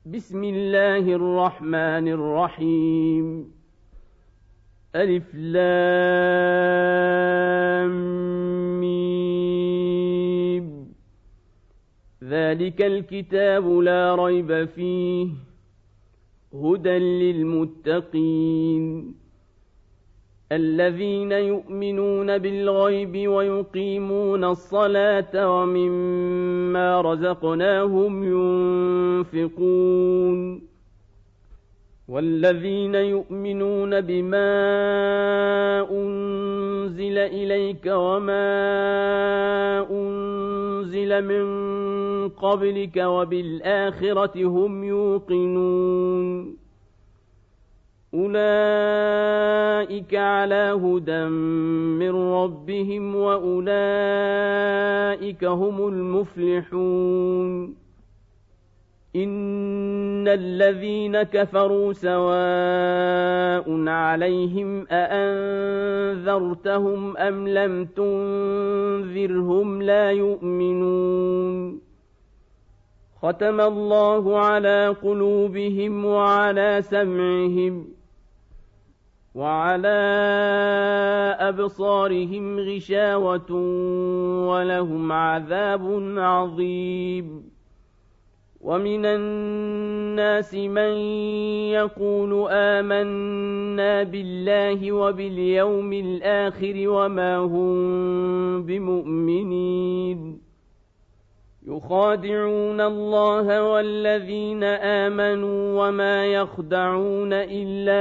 بسم الله الرحمن الرحيم ألف لام ميم ذلك الكتاب لا ريب فيه هدى للمتقين الذين يؤمنون بالغيب ويقيمون الصلاة ومما رزقناهم ينفقون والذين يؤمنون بما أنزل إليك وما أنزل من قبلك وبالآخرة هم يوقنون أولئك على هدى من ربهم وأولئك هم المفلحون إن الذين كفروا سواء عليهم أأنذرتهم أم لم تنذرهم لا يؤمنون ختم الله على قلوبهم وعلى سمعهم وعلى أبصارهم غشاوة ولهم عذاب عظيم ومن الناس من يقول آمنا بالله وباليوم الآخر وما هم بمؤمنين يخادعون الله والذين آمنوا وما يخدعون إلا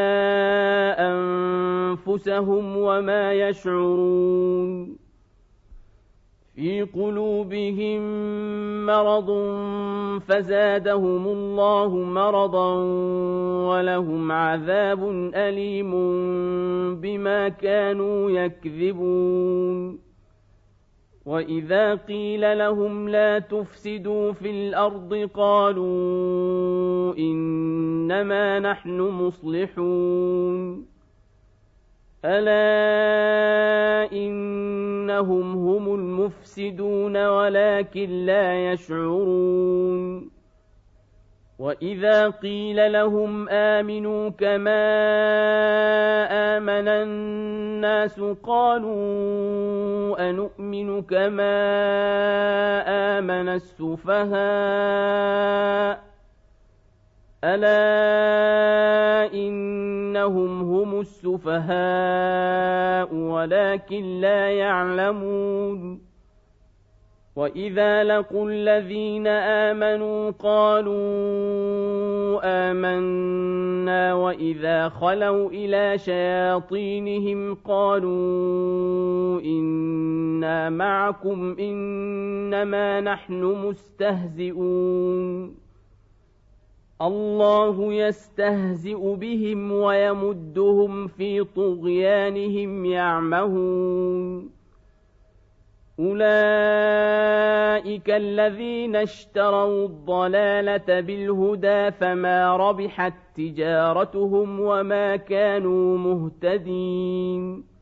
أنفسهم وما يشعرون في قلوبهم مرض فزادهم الله مرضا ولهم عذاب أليم بما كانوا يكذبون وإذا قيل لهم لا تفسدوا في الأرض قالوا إنما نحن مصلحون ألا إنهم هم المفسدون ولكن لا يشعرون وإذا قيل لهم آمنوا كما آمن الناس قالوا أنؤمن كما آمن السفهاء ألا إنهم هم السفهاء ولكن لا يعلمون وإذا لقوا الذين آمنوا قالوا آمنا وإذا خلوا إلى شياطينهم قالوا إنا معكم إنما نحن مستهزئون الله يستهزئ بهم ويمدهم في طغيانهم يعمهون أولئك الذين اشتروا الضلالة بالهدى فما ربحت تجارتهم وما كانوا مهتدين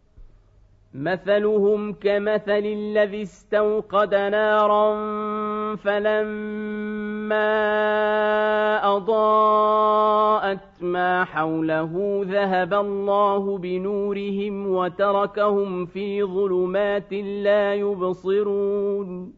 مثلهم كمثل الذي استوقد نارا فلما أضاءت ما حوله ذهب الله بنورهم وتركهم في ظلمات لا يبصرون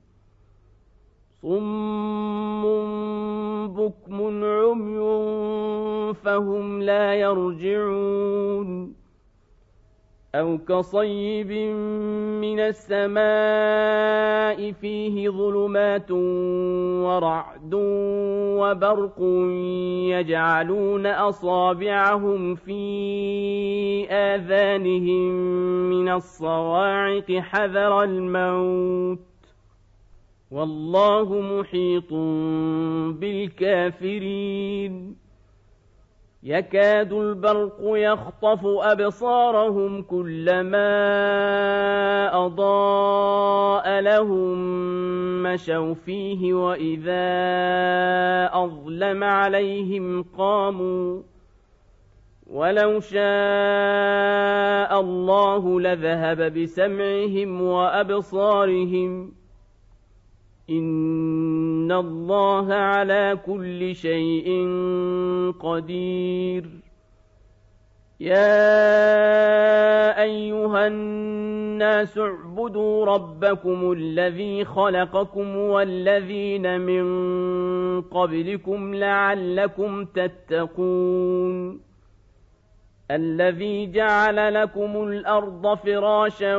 صم بكم عمي فهم لا يرجعون أو كصيب من السماء فيه ظلمات ورعد وبرق يجعلون أصابعهم في آذانهم من الصواعق حذر الموت والله محيط بالكافرين يكاد البرق يخطف أبصارهم كلما أضاء لهم مشوا فيه وإذا أظلم عليهم قاموا ولو شاء الله لذهب بسمعهم وأبصارهم إن الله على كل شيء قدير. يا أيها الناس اعبدوا ربكم الذي خلقكم والذين من قبلكم لعلكم تتقون. الذي جعل لكم الأرض فراشا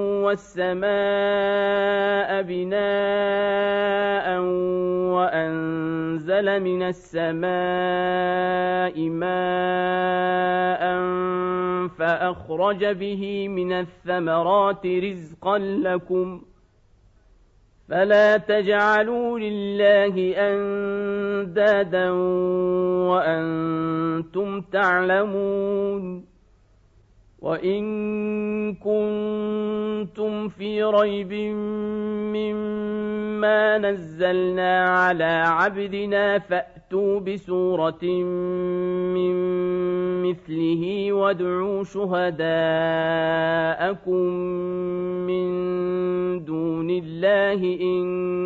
والسماء بناء وأنزل من السماء ماء فأخرج به من الثمرات رزقا لكم فلا تجعلوا لله أندادا وأنتم تعلمون. وإن كنتم في ريب مما نزلنا على عبدنا فأتوا بسورة من مثله وادعوا شهداءكم من دون الله إن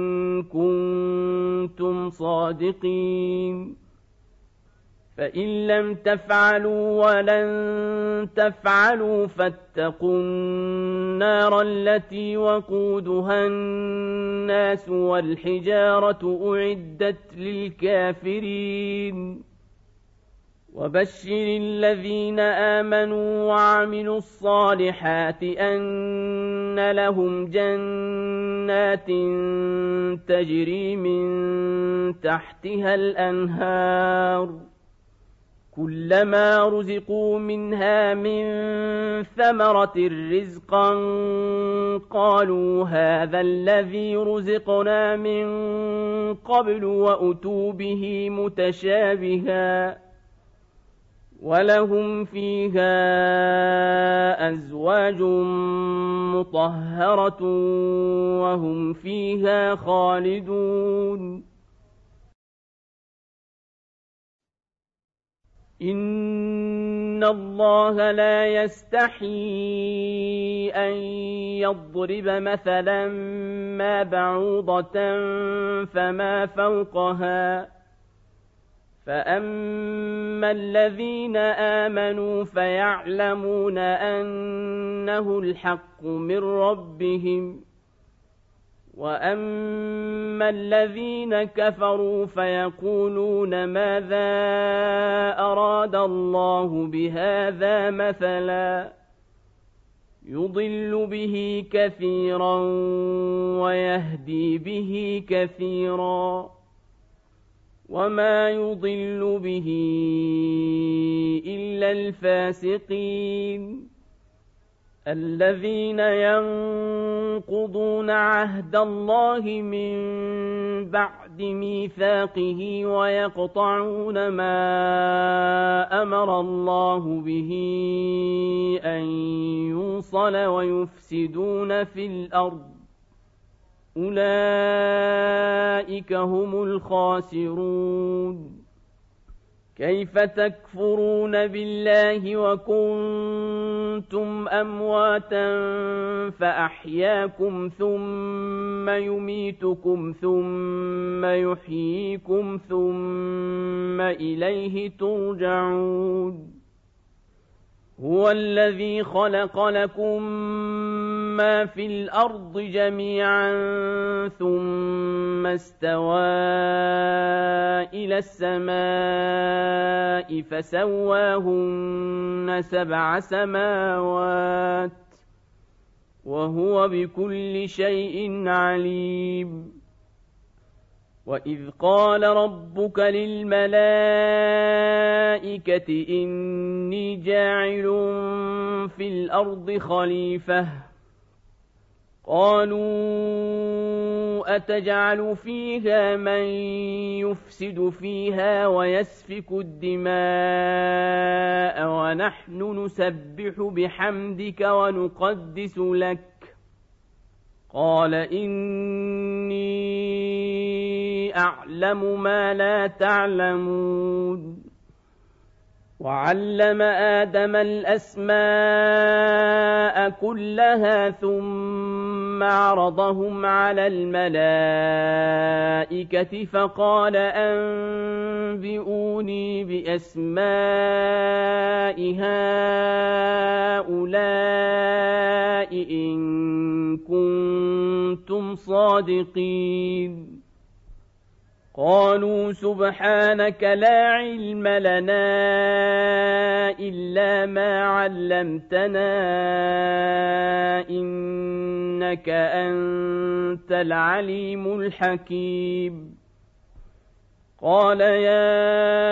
كنتم صادقين. فإن لم تفعلوا ولن تفعلوا فاتقوا النار التي وقودها الناس والحجارة أعدت للكافرين. وبشر الذين آمنوا وعملوا الصالحات أن لهم جنات تجري من تحتها الأنهار كلما رزقوا منها من ثمرة رزقا قالوا هذا الذي رزقنا من قبل وأتوا به متشابها ولهم فيها أزواج مطهرة وهم فيها خالدون. إن الله لا يستحيي أن يضرب مثلا ما بعوضة فما فوقها فأما الذين آمنوا فيعلمون أنه الحق من ربهم وأما الذين كفروا فيقولون ماذا أراد الله بهذا مثلا يضل به كثيرا ويهدي به كثيرا وما يضل به إلا الفاسقين الذين ينقضون عهد الله من بعد ميثاقه ويقطعون ما أمر الله به أن يوصل ويفسدون في الأرض أولئك هم الخاسرون. كيف تكفرون بالله وكنتم أمواتا فأحياكم ثم يميتكم ثم يحييكم ثم إليه ترجعون. هو الذي خلق لكم ما في الأرض جميعا ثم استوى إلى السماء فسواهن 7 سماوات وهو بكل شيء عليم. وإذ قال ربك للملائكة إني جاعل في الأرض خليفة قالوا أتجعل فيها من يفسد فيها ويسفك الدماء ونحن نسبح بحمدك ونقدس لك قال إني أعلم ما لا تعلمون. وعلم آدم الأسماء كلها ثم عرضهم على الملائكة فقال أنبئوني بأسماء هؤلاء إن كنتم صادقين. قالوا سبحانك لا علم لنا إلا ما علمتنا إنك أنت العليم الحكيم. قال يا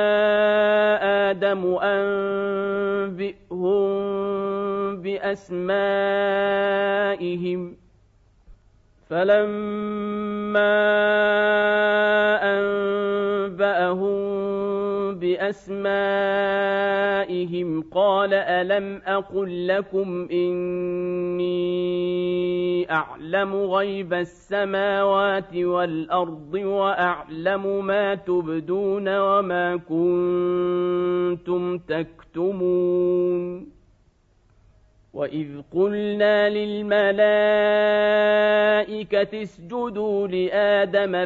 آدم أنبئهم بأسمائهم فلما أنبأهم بأسمائهم قال ألم أقل لكم إني أعلم غيب السماوات والأرض وأعلم ما تبدون وما كنتم تكتمون. وإذ قلنا للملائكة اسجدوا لآدم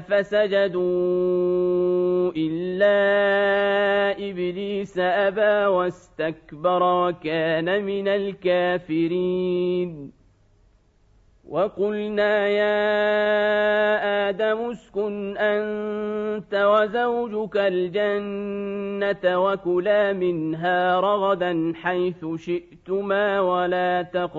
فسجدوا إلا إبليس أبى واستكبر وكان من الكافرين. وقلنا يا آدم اسكن أنت وزوجك الجنة وكلا منها رغدا حيث شئتما ولا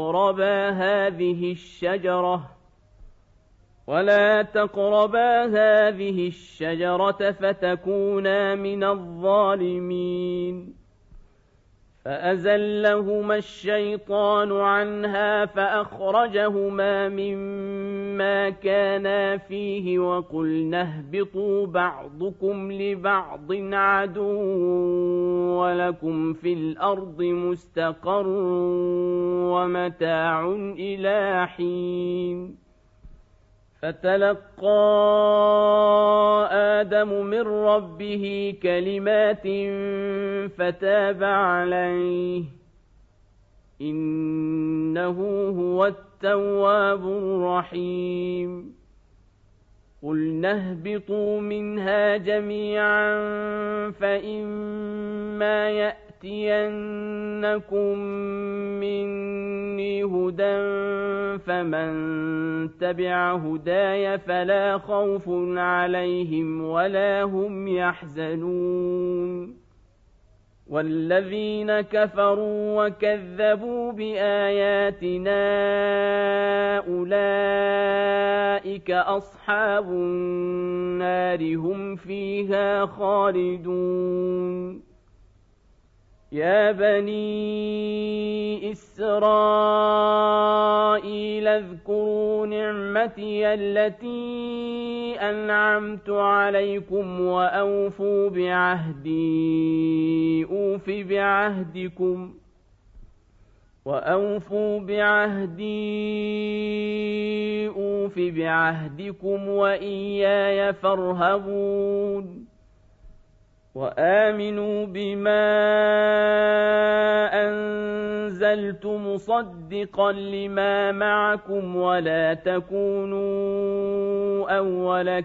تقربا هذه الشجرة فتكونا من الظالمين. فأزلهما الشيطان عنها فأخرجهما مما كانا فيه وقلنا اهبطوا بعضكم لبعض عدو ولكم في الأرض مستقر ومتاع إلى حين. فتلقى آدم من ربه كلمات فتاب عليه إنه هو التواب الرحيم. قلنا اهبطوا منها جميعا فإما يأتينكم مني هدى فمن تبع هداي فلا خوف عليهم ولا هم يحزنون. والذين كفروا وكذبوا بآياتنا أولئك أصحاب النار هم فيها خالدون. يا بني إسرائيل اذكروا نعمتي التي أنعمت عليكم وأوفوا بعهدي أوف بعهدكم وإياي فارهبون. وآمنوا بما أنزلت مصدقا لما معكم ولا تكونوا أول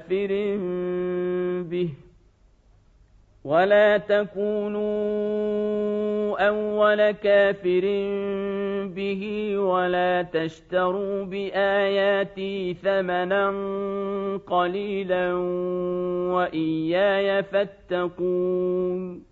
كافر به ولا تشتروا بآياتي ثمنا قليلا وإياي فاتقون.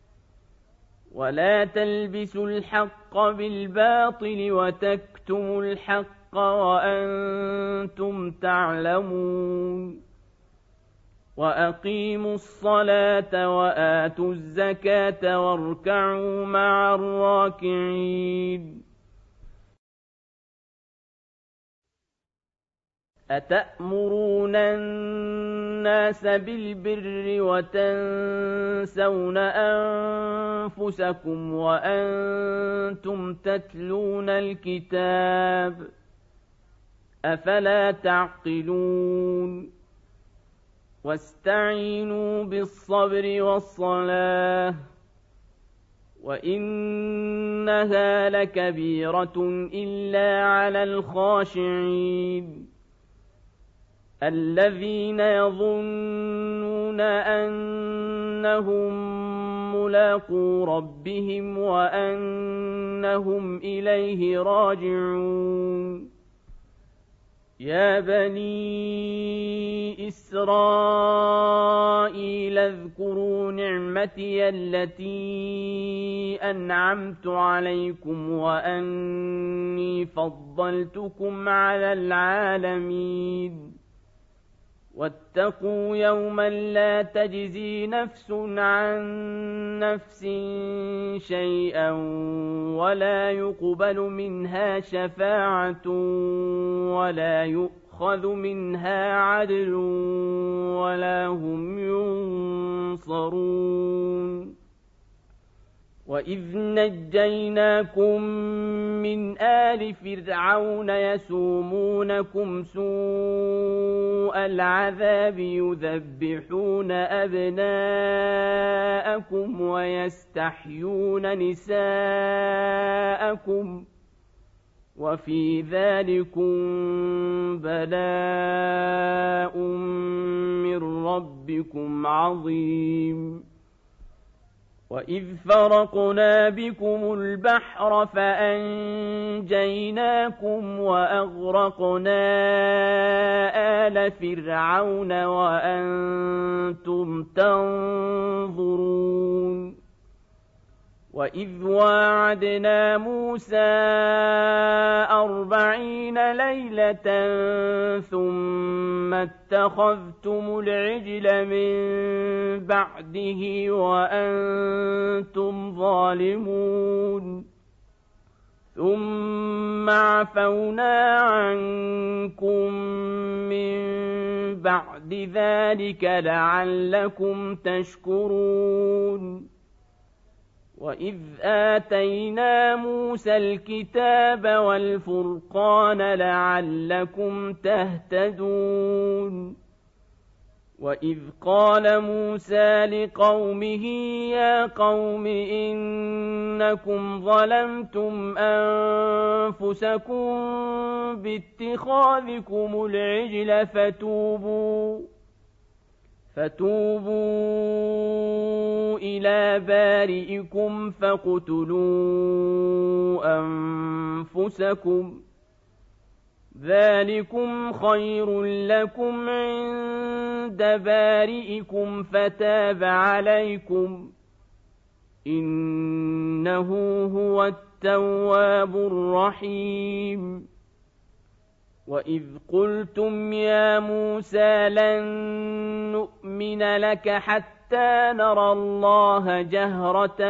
ولا تلبسوا الحق بالباطل وتكتموا الحق وأنتم تعلمون. وأقيموا الصلاة وآتوا الزكاة واركعوا مع الراكعين. أتأمرون الناس بالبر وتنسون أنفسكم وأنتم تتلون الكتاب أفلا تعقلون. واستعينوا بالصبر والصلاة وإنها لكبيرة إلا على الخاشعين الذين يظنون أنهم ملاقو ربهم وأنهم إليه راجعون يا بني إسرائيل اذكروا نعمتي التي أنعمت عليكم وأني فضلتكم على العالمين واتقوا يوما لا تجزي نفس عن نفس شيئا ولا يقبل منها شفاعة ولا يؤخذ منها عدل ولا هم ينصرون وإذ نجيناكم من آل فرعون يسومونكم سوء العذاب يذبحون أبناءكم ويستحيون نساءكم وفي ذلكم بلاء من ربكم عظيم وإذ فرقنا بكم البحر فأنجيناكم وأغرقنا آل فرعون وأنتم تنظرون وإذ واعدنا موسى 40 ليلة ثم اتخذتم العجل من بعده وأنتم ظالمون ثم عفونا عنكم من بعد ذلك لعلكم تشكرون وإذ آتينا موسى الكتاب والفرقان لعلكم تهتدون وإذ قال موسى لقومه يا قوم إنكم ظلمتم أنفسكم باتخاذكم العجل فتوبوا إلى بارئكم فاقتلوا أنفسكم ذلكم خير لكم عند بارئكم فتاب عليكم إنه هو التواب الرحيم وإذ قلتم يا موسى لن نؤمن لك حتى نرى الله جهرة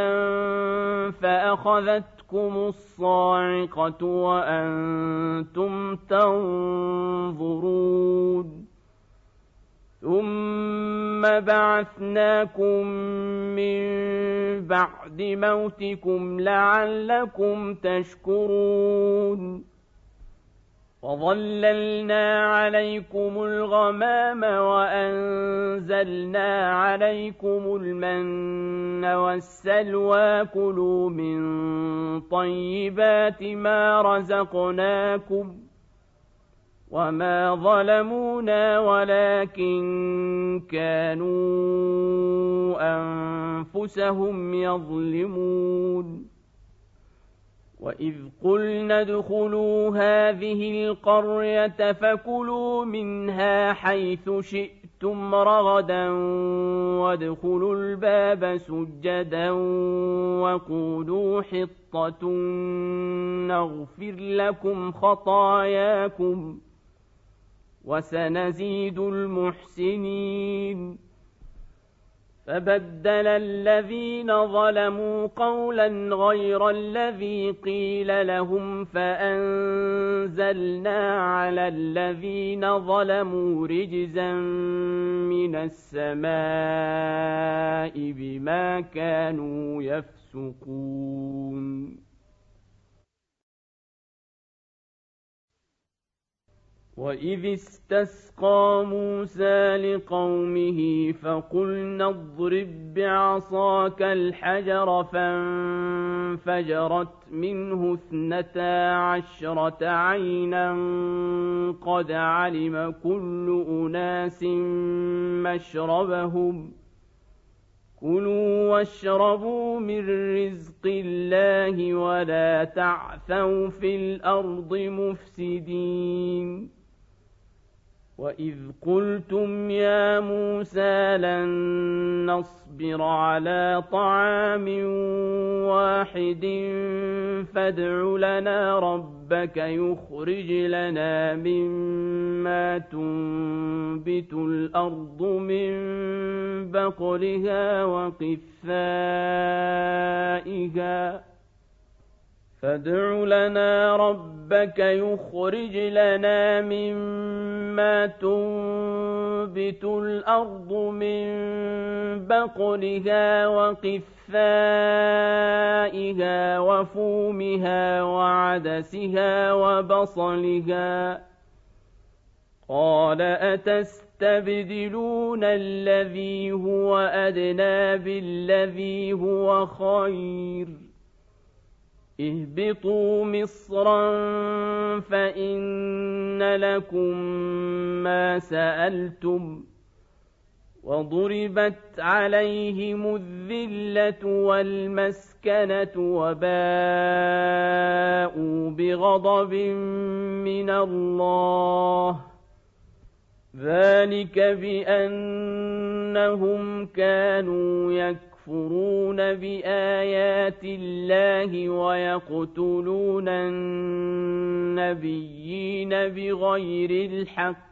فأخذتكم الصاعقة وأنتم تنظرون ثم بعثناكم من بعد موتكم لعلكم تشكرون وظللنا عليكم الغمام وأنزلنا عليكم المن والسلوى كلوا من طيبات ما رزقناكم وما ظلمونا ولكن كانوا أنفسهم يظلمون وإذ قلنا ادخلوا هذه القرية فكلوا منها حيث شئتم رغدا وادخلوا الباب سجدا وقولوا حطة نغفر لكم خطاياكم وسنزيد المحسنين فبدل الذين ظلموا قولا غير الذي قيل لهم فأنزلنا على الذين ظلموا رجزا من السماء بما كانوا يفسقون وإذ استسقى موسى لقومه فقلنا اضرب بعصاك الحجر فانفجرت منه 12 عينا قد علم كل أناس مشربهم كلوا واشربوا من رزق الله ولا تعثوا في الأرض مفسدين وإذ قلتم يا موسى لن نصبر على طعام واحد فادع لنا ربك يخرج لنا مما تنبت الأرض من بقلها وقثائها فادع لنا ربك يخرج لنا مما تنبت الأرض من بقلها وقثائها وفومها وعدسها وبصلها قال أتستبدلون الذي هو أدنى بالذي هو خير اهبطوا مصرا فإن لكم ما سألتم وضربت عليهم الذلة والمسكنة وباءوا بغضب من الله ذلك بأنهم كانوا يكفرون بآيات الله ويقتلون النبيين بغير الحق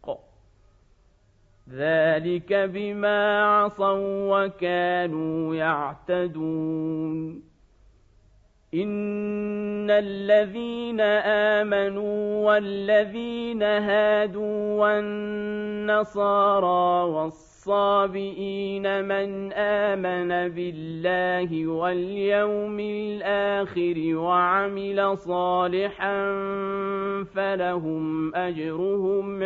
ذلك بما عصوا وكانوا يعتدون إن الذين آمنوا والذين هادوا والنصارى والصابئين من آمن بالله واليوم الآخر وعمل صالحا فلهم أجرهم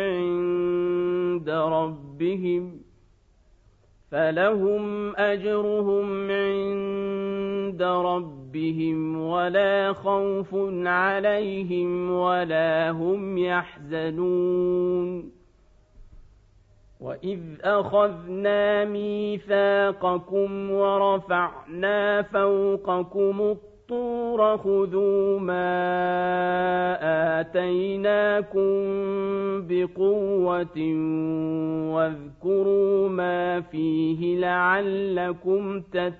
عند ربهم ولا خوف عليهم ولا هم يحزنون وإذ أخذنا ميثاقكم ورفعنا فوقكم الطور خذوا ما آتيناكم بقوة واذكروا ما فيه لعلكم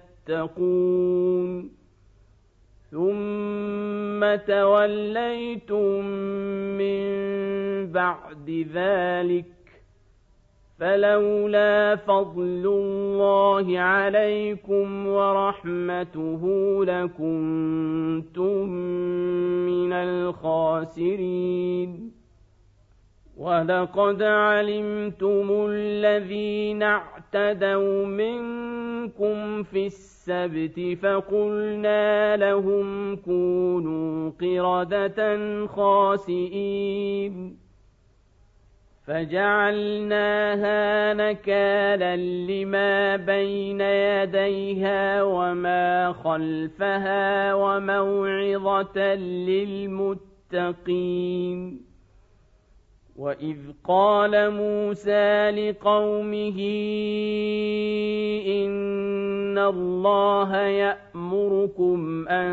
تتقون ثم توليتم من بعد ذلك فلولا فضل الله عليكم ورحمته لكنتم من الخاسرين ولقد علمتم الذين اعتدوا منكم في السبت فقلنا لهم كونوا قردة خاسئين فجعلناها نكالا لما بين يديها وما خلفها وموعظة للمتقين وإذ قال موسى لقومه إن الله يأمركم أن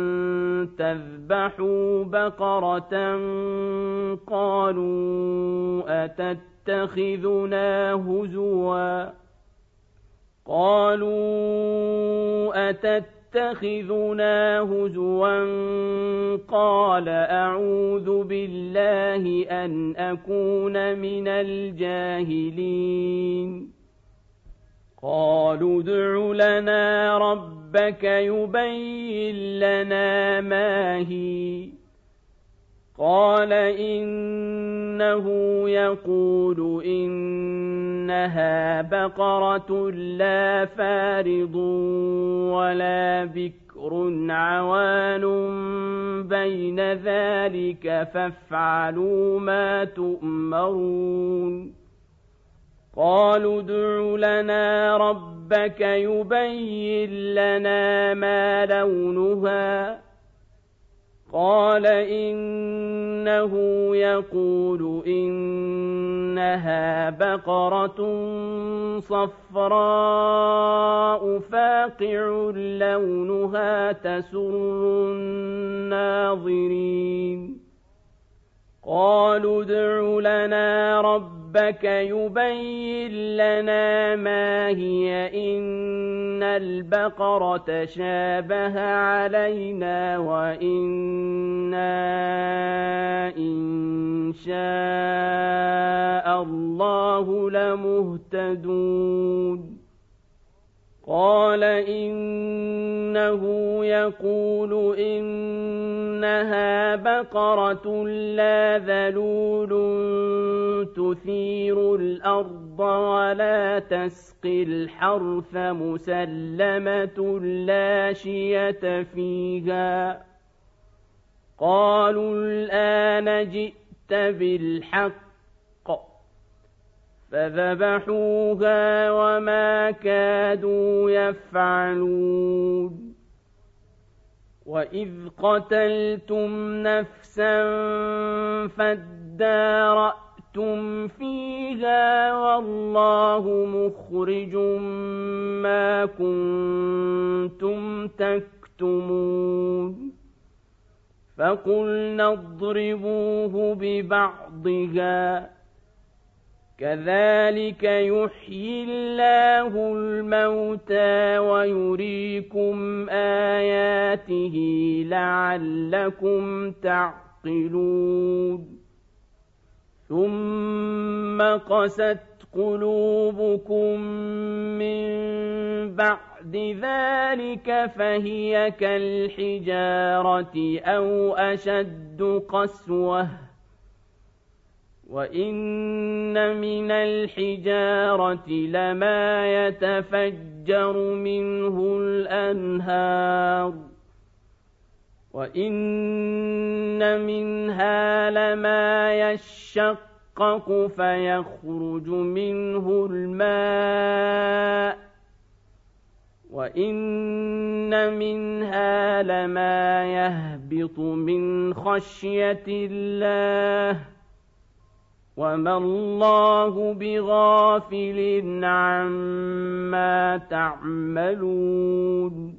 تذبحوا بقرة قالوا أتتخذنا هزوا قال أعوذ بالله أن أكون من الجاهلين قالوا ادع لنا ربك يبين لنا ما هي قال إنه يقول إن إنها بقرة لا فارض ولا بكر عوان بين ذلك فافعلوا ما تؤمرون قالوا ادع لنا ربك يبين لنا ما لونها قال إنه يقول إنها بقرة صفراء فاقع لونها تسر الناظرين قالوا ادع لنا ربك يبين لنا ما هي إن البقرة شابه علينا وإنا إن شاء الله لمهتدون قال إنه يقول إنها بقرة لا ذلول تثير الأرض ولا تسقي الحرث مسلمة لا شية فيها قالوا الآن جئت بالحق فذبحوها وما كادوا يفعلون وإذ قتلتم نفسا فادارأتم فيها والله مخرج ما كنتم تكتمون فقلنا اضربوه ببعضها كذلك يحيي الله الموتى ويريكم آياته لعلكم تعقلون ثم قست قلوبكم من بعد ذلك فهي كالحجارة أو أشد قسوة وإن من الحجارة لما يتفجر منه الأنهار وإن منها لما يشقق فيخرج منه الماء وإن منها لما يهبط من خشية الله وما الله بغافل عما تعملون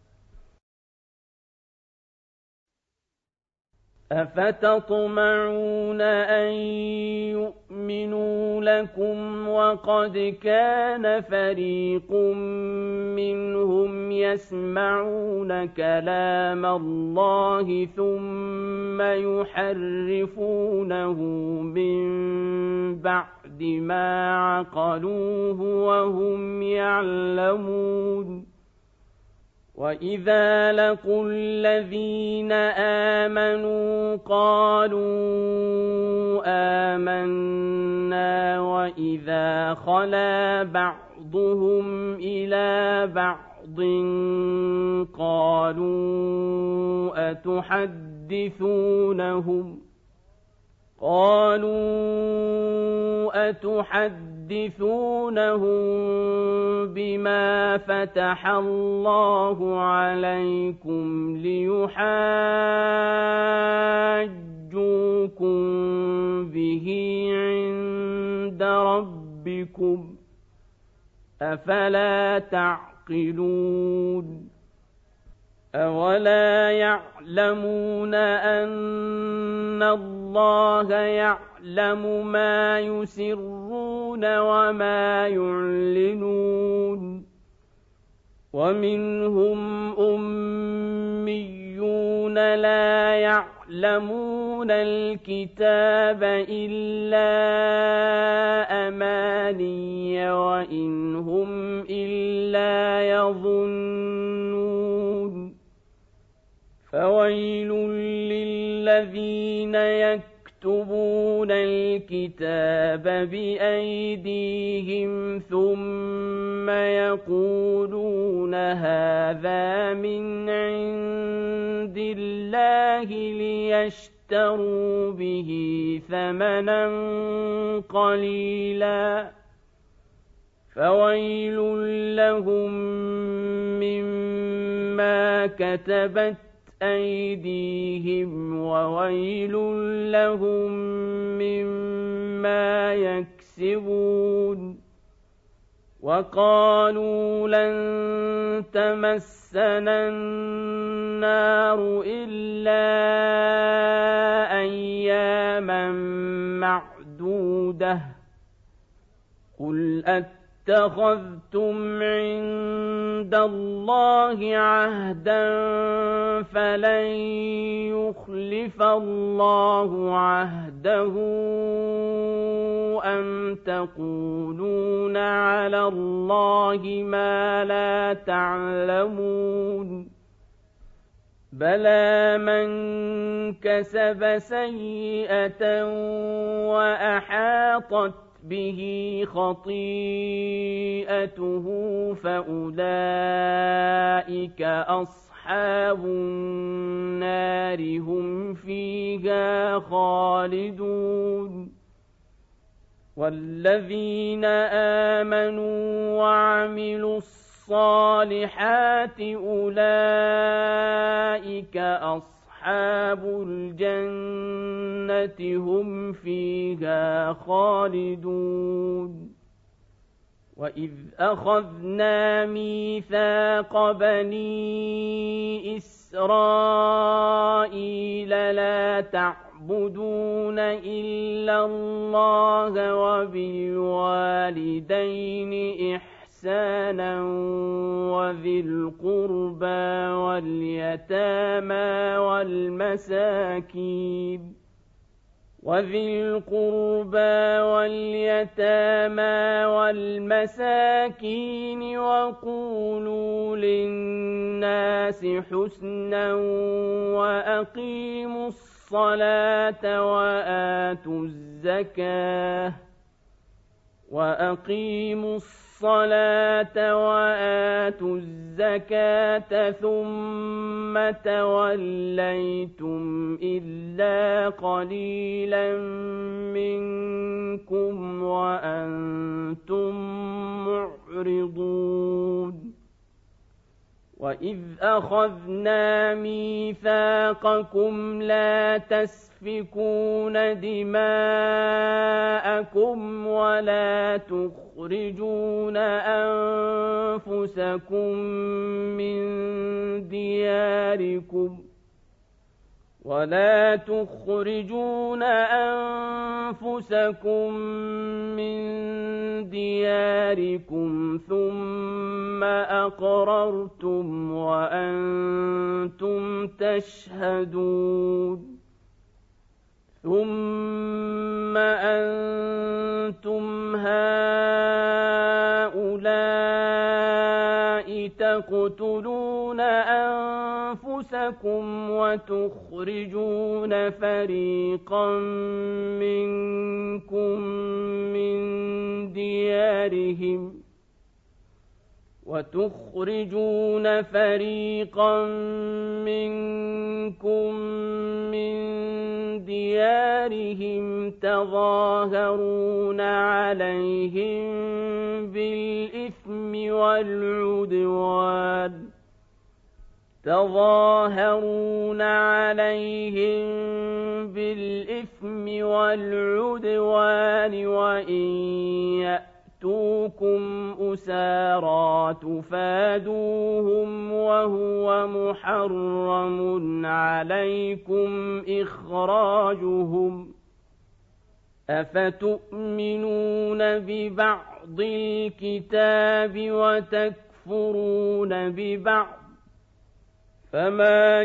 أفتطمعون أن يؤمنوا لكم وقد كان فريق منهم يسمعون كلام الله ثم يحرفونه من بعد ما عقلوه وهم يعلمون وإذا لقوا الذين آمنوا قالوا آمنا وإذا خلا بعضهم إلى بعض قالوا أتحدثونهم بما فتح الله عليكم ليحاجوكم به عند ربكم أفلا تعقلون أولا يعلمون أن الله يعلم ما يسرون وما يعلنون ومنهم أميون لا يعلمون الكتاب إلا أماني وإن هم إلا يظنون فويل للذين يكتبون يكتبون الكتاب بأيديهم ثم يقولون هذا من عند الله ليشتروا به ثمنا قليلا فويل لهم مما كتبت أيديهم وويل لهم مما يكسبون وقالوا لن تمسنا النار إلا أياما معدودة قل اتخذتم عند الله عهدا فلن يخلف الله عهده أم تقولون على الله ما لا تعلمون بلى من كسب سيئة وأحاطت به خطيئته فأولئك أصحاب النار هم فيها خالدون والذين آمنوا وعملوا الصالحات أولئك أصحاب الجنة هم فيها خالدون وإذ أخذنا ميثاق بني إسرائيل لا تعبدون إلا الله وبالوالدين إحسانا وذي القربى واليتامى والمساكين وقولوا للناس حسنا وأقيموا الصلاة وآتوا الزكاة ثم توليتم إلا قليلا منكم وأنتم معرضون وإذ أخذنا ميثاقكم لا تسفكون دماءكم ولا تخرجون أنفسكم من دياركم ثم أقررتم وأنتم تشهدون ثم أنتم هؤلاء تقتلون أنفسكم وتخرجون فريقا منكم من ديارهم تظاهرون عليهم بالإثم والعدوان وإن يأتوكم أسارى تفادوهم وهو محرم عليكم إخراجهم أفتؤمنون ببعض الكتاب وتكفرون ببعض فما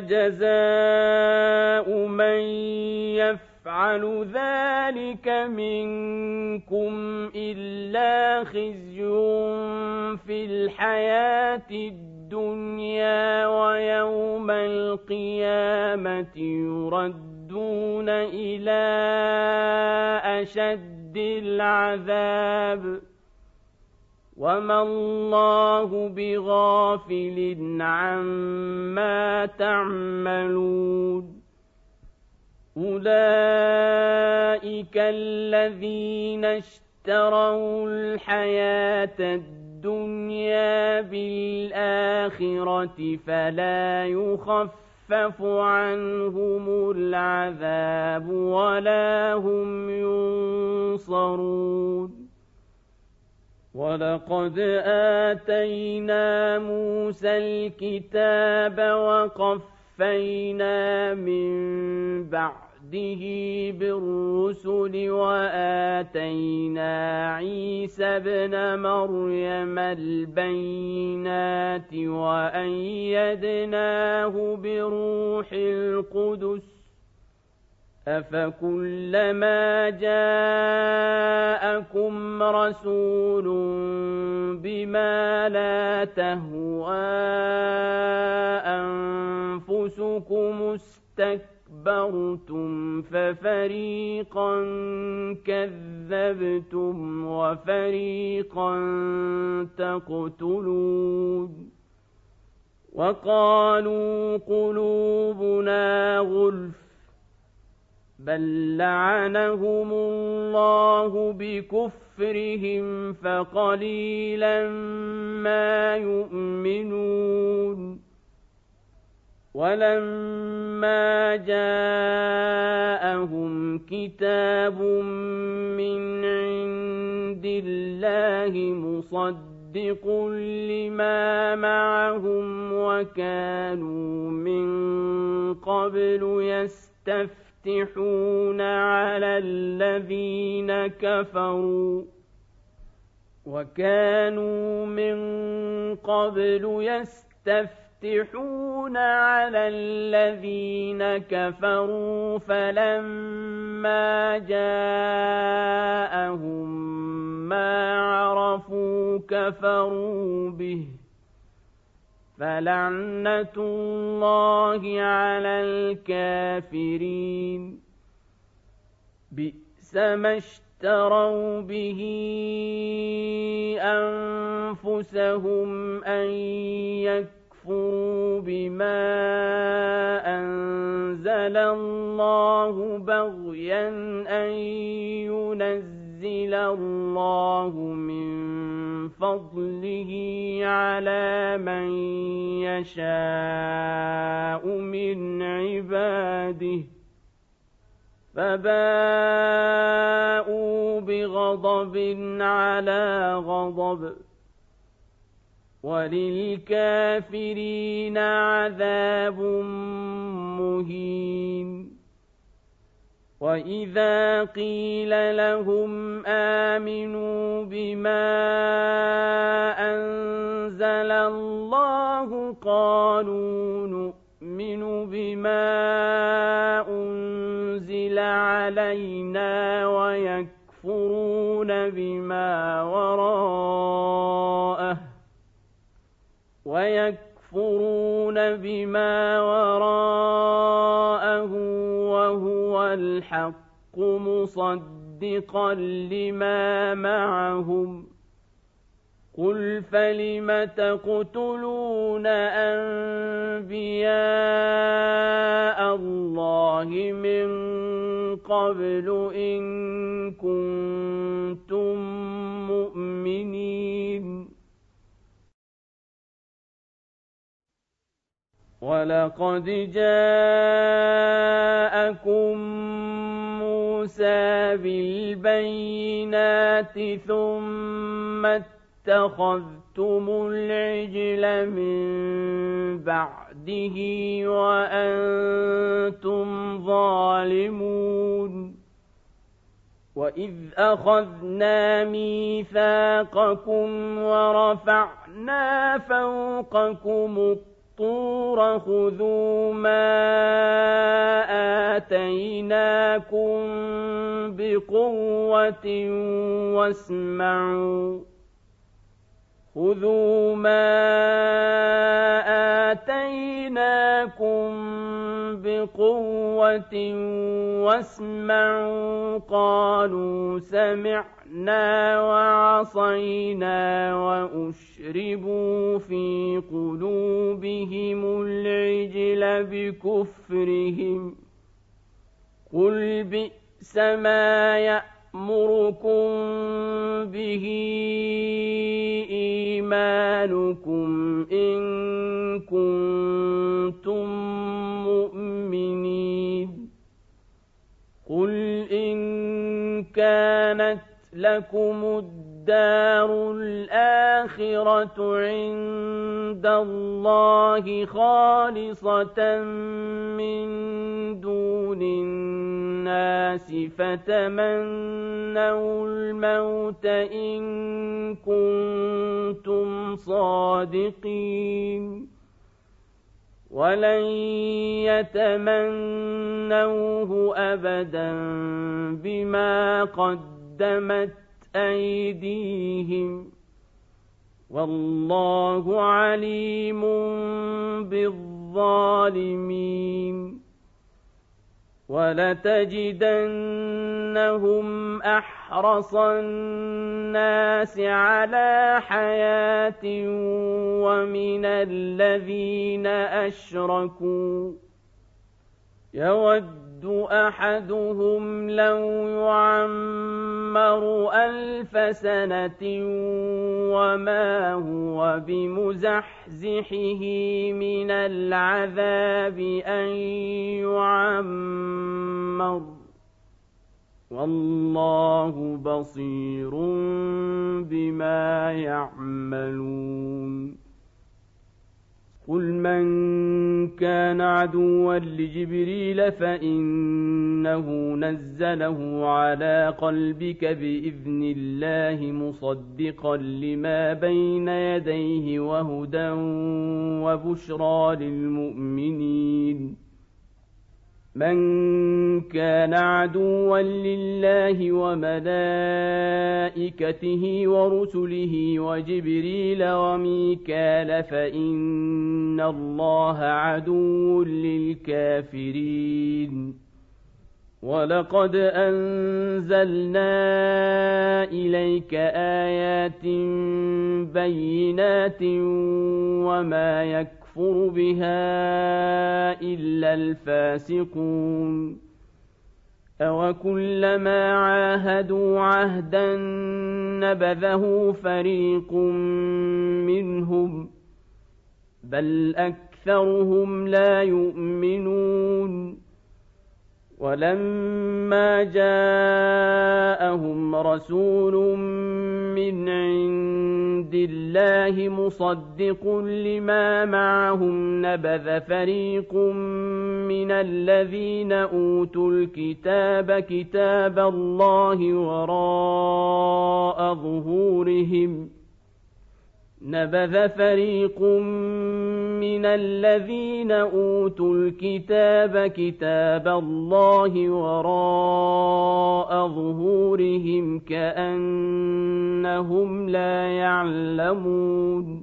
جزاء من يفعل ذلك منكم إلا خزي في الحياة الدنيا ويوم القيامة يردون يستعجلون إلى أشد العذاب وما الله بغافل عما تعملون أولئك الذين اشتروا الحياة الدنيا بالآخرة فلا يخفف عنهم العذاب ولا هم ينصرون ولقد آتينا موسى الكتاب وقفينا من بعده بالرسل وآتينا عيسى ابن مريم البينات وأيدناه بروح القدس أفكلما جاءكم رسول بما لا تهوى أنفسكم استكبرتم ففريقا كذبتم وفريقا تقتلون وقالوا قلوبنا غلف بل لعنهم الله بكفرهم فقليلا ما يؤمنون ولما جاءهم كتاب من عند الله مصدق لما معهم وكانوا من قبل يستفتحون على الذين كفروا فلما جاءهم ما عرفوا كفروا به فلعنة الله على الكافرين بئس ما اشتروا به أنفسهم أن يكفروا بما أنزل الله بغيا أن ينزل الله من فضله على من يشاء من عباده فباءوا بغضب على غضب وللكافرين عذاب مهين وإذا قيل لهم آمنوا بما أنزل الله قالوا نؤمن بما أنزل علينا ويكفرون بما وراءه وهو الحق مصدقا لما معهم قل فلم تقتلون أنبياء الله من قبل إن كنتم مؤمنين ولقد جاءكم موسى بالبينات ثم اتخذتم العجل من بعده وأنتم ظالمون وإذ أخذنا ميثاقكم ورفعنا فوقكم الطور خذوا ما آتيناكم بقوة واسمعوا خذوا ما آتيناكم قوة واسمعوا قالوا سمعنا وعصينا وأشربوا في قلوبهم العجل بكفرهم قل بئس ما يأمركم به إيمانكم إن كنتم مؤمنين قل إن كانت لكم الدار الآخرة عند الله خالصة من دون الناس فتمنوا الموت إن كنتم صادقين ولن يتمنوه أبدا بما قدمت أيديهم والله عليم بالظالمين ولتجدنهم أحرص الناس على حياة ومن الذين أشركوا يود أحدهم لو يعمر 1000 سنة وما هو بمزحزحه من العذاب أن يعمر والله بصير بما يعملون قل من كان عدوا لجبريل فإنه نزله على قلبك بإذن الله مصدقا لما بين يديه وهدى وبشرى للمؤمنين من كان عدوا لله وملائكته ورسله وجبريل وميكال فإن الله عدو للكافرين ولقد أنزلنا إليك آيات بينات وما يكفر بها إلا الفاسقون أوكلما عاهدوا عهدا نبذه فريق منهم بل أكثرهم لا يؤمنون ولما جاءهم رسول من عند الله مصدق لما معهم نبذ فريق من الذين أوتوا الكتاب كتاب الله وراء ظهورهم نبذ فريق من الذين أوتوا الكتاب كتاب الله وراء ظهورهم كأنهم لا يعلمون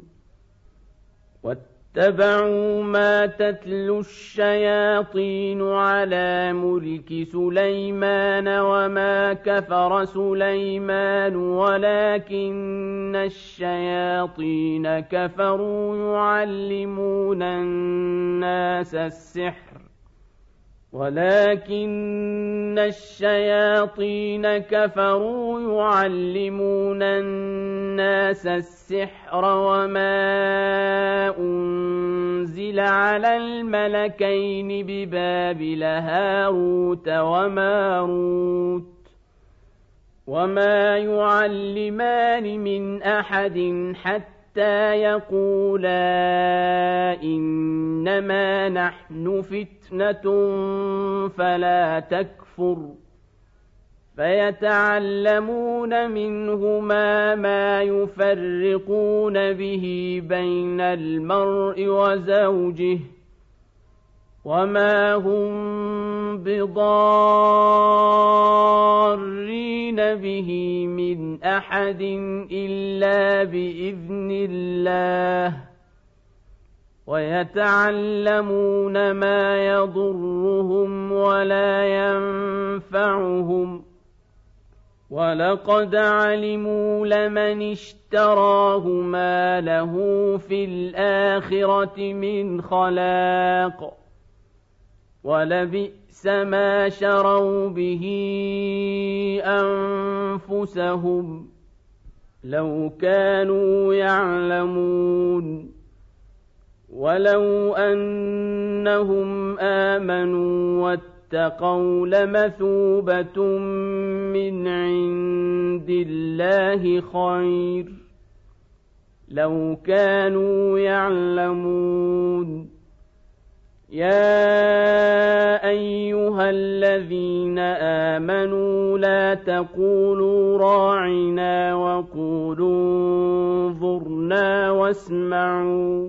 واتبعوا ما تتلو الشياطين على ملك سليمان وما كفر سليمان ولكن الشياطين كفروا يعلمون الناس السحر وما أنزل على الملكين ببابل هاروت وماروت وما يعلمان من أحد حتى يقولا إنما نحن فتنة فلا تكفر فيتعلمون منهما ما يفرقون به بين المرء وزوجه وما هم بضارين به من أحد إلا بإذن الله ويتعلمون ما يضرهم ولا ينفعهم ولقد علموا لمن اشتراه ما له في الآخرة من خلاق ولبئس ما شروا به أنفسهم لو كانوا يعلمون ولو أنهم آمنوا واتقوا لمثوبة من عند الله خير لو كانوا يعلمون يا أيها الذين آمنوا لا تقولوا راعنا وقولوا انظرنا واسمعوا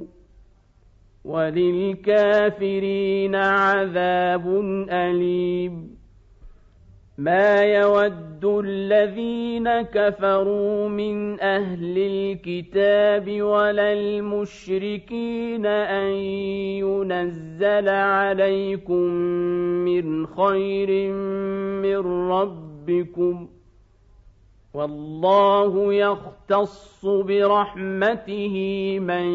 وللكافرين عذاب أليم ما يود الذين كفروا من أهل الكتاب ولا المشركين أن ينزل عليكم من خير من ربكم والله يختص برحمته من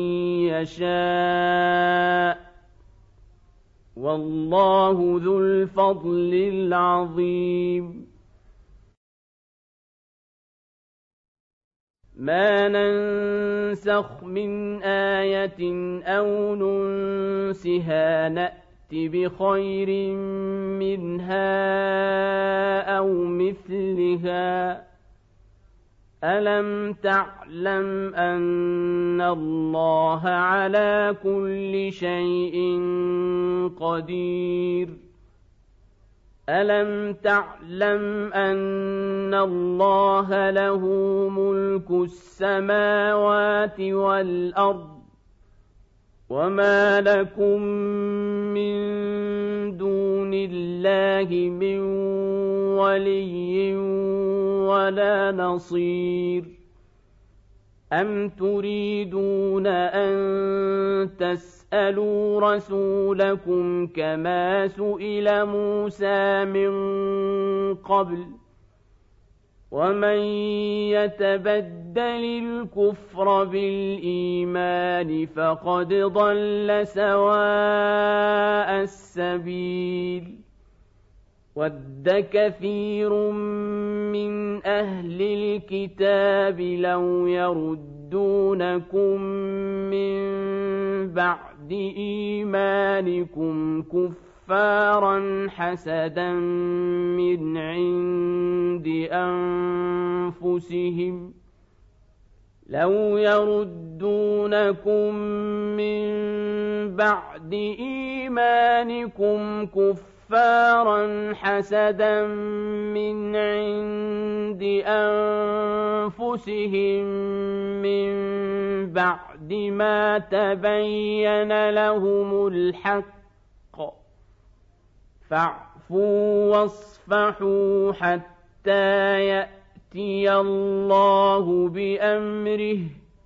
يشاء والله ذو الفضل العظيم ما ننسخ من آية أو ننسها نأت بخير منها أو مثلها ألم تعلم أن الله على كل شيء قدير ألم تعلم أن الله له ملك السماوات والأرض وما لكم من دون الله من ولي ولا نصير أم تريدون أن تسألوا رسولكم كما سئل موسى من قبل ومن يتبدل الكفر بالإيمان فقد ضل سواء السبيل ود كثير من أهل الكتاب لو يردونكم من بعد إيمانكم كفارا حسدا من عند أنفسهم لو يردونكم من بعد إيمانكم كفارا حسدا من عند أنفسهم من بعد ما تبين لهم الحق فاعفوا واصفحوا حتى يأتي الله بأمره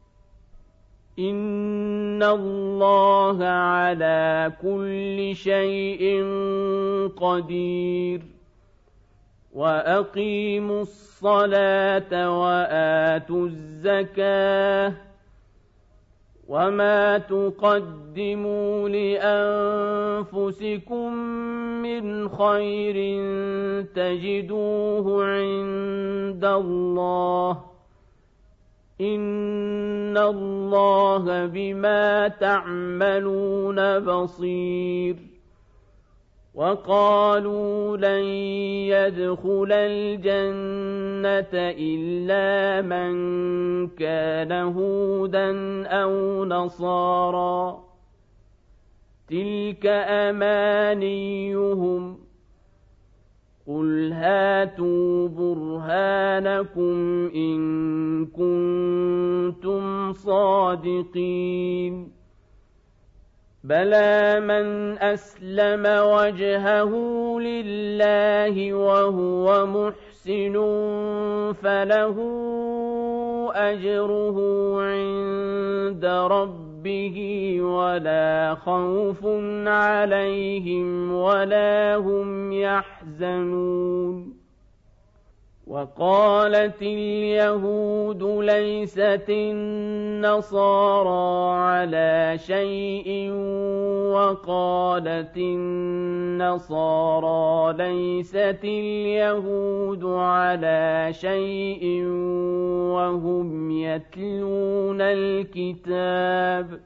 إن الله على كل شيء قدير وأقيموا الصلاة وآتوا الزكاة وما تقدموا لأنفسكم من خير تجدوه عند الله إن الله بما تعملون بصير وقالوا لن يدخل الجنة إلا من كان هودا أو نصارى تلك أمانيهم قل هاتوا برهانكم إن كنتم صادقين بلى من أسلم وجهه لله وهو محسن فله أجره عند ربه به ولا خوف عليهم ولا هم يحزنون. وقالت اليهود ليست النصارى على شيء وقالت النصارى ليست اليهود على شيء وهم يتلون الكتاب.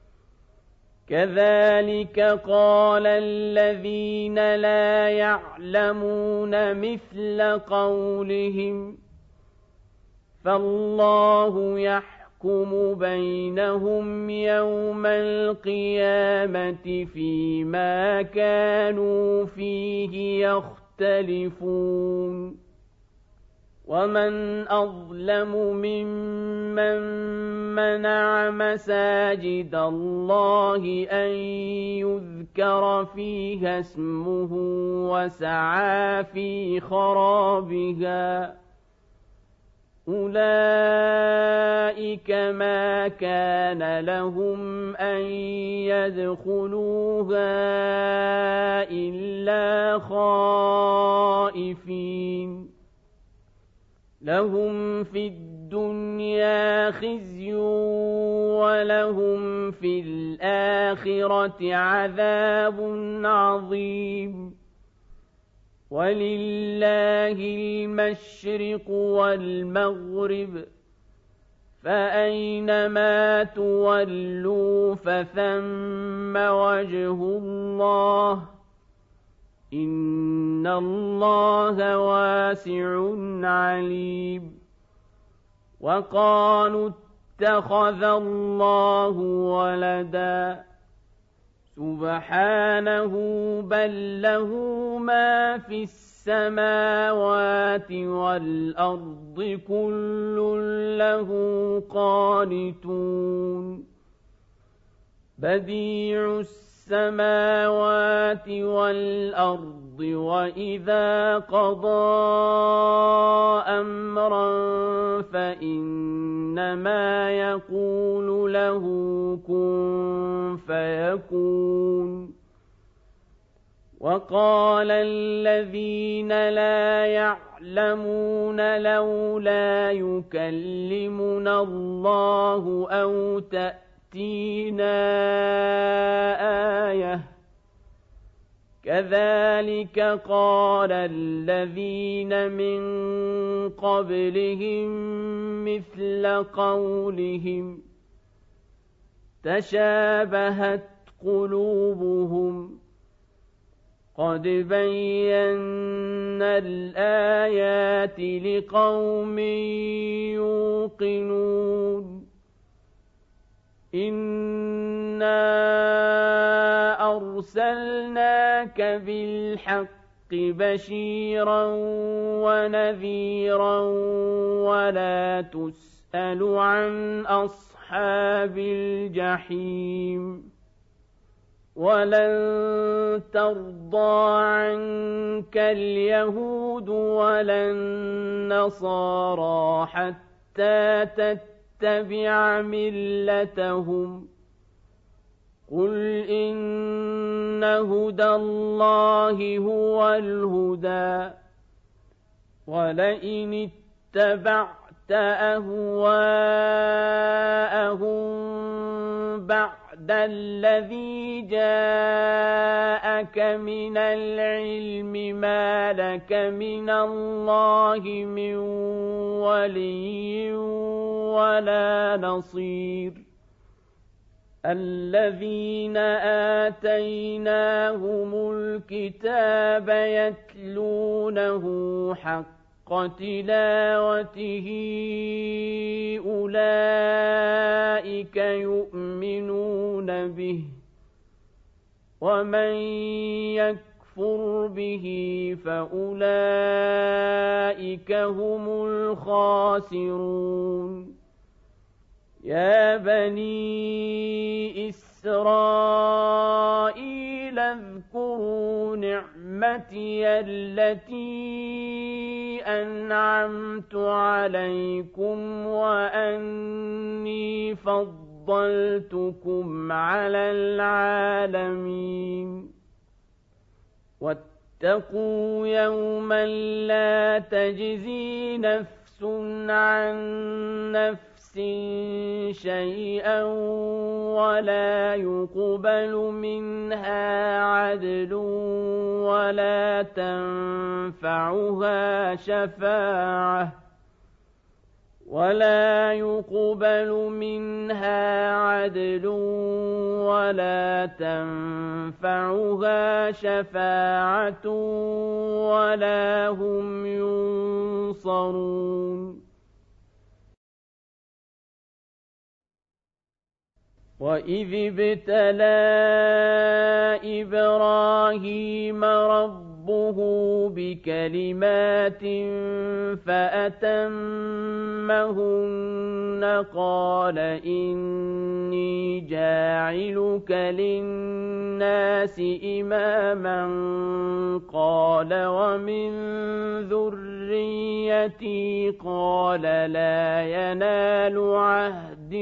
كذلك قال الذين لا يعلمون مثل قولهم، فالله يحكم بينهم يوم القيامة فيما كانوا فيه يختلفون. ومن أظلم ممن منع مساجد الله أن يذكر فيها اسمه وسعى في خرابها، أولئك ما كان لهم أن يدخلوها إلا خائفين. لهم في الدنيا خزي ولهم في الآخرة عذاب عظيم. ولله المشرق والمغرب، فأينما تولوا فثم وجه الله، إن الله واسع عليم. وقالوا اتخذ الله ولدا، سبحانه بل له ما في السماوات والأرض كل له قانتون. بديع السماوات والأرض وإذا قضى أمرا فإنما يقول له كن فيكون. وقال الذين لا يعلمون لولا يكلمنا الله أو تأتينا آية، كذلك قال الذين من قبلهم مثل قولهم، تشابهت قلوبهم، قد بينا الآيات لقوم يوقنون. إنا أرسلناك بالحق بشيرا ونذيرا ولا تسأل عن أصحاب الجحيم. ولن ترضى عنك اليهود ولا النصارى حتى تتبع ملتهم. قل إن هدى الله هو الهدى، ولئن اتبعت أهواءهم بعد الذي جاءك من العلم ما لك من الله من ولي ولا نصير. الذين آتيناهم الكتاب يتلونه حق تلاوته أولئك يؤمنون به، ومن يكفر به فأولئك هم الخاسرون. يا بني إسرائيل اذكروا نعمتي التي أنعمت عليكم وأني فضلتكم فضلتكم على العالمين واتقوا يوما لا تجزي نفس عن نفس شيئا ولا يقبل منها عدل ولا تنفعها شفاعة ولا هم ينصرون وإذ ابتلى إبراهيم ربه بكلمات فأتمهن قال إني جاعلك للناس إماما قال ومن ذريتي قال لا ينال عهد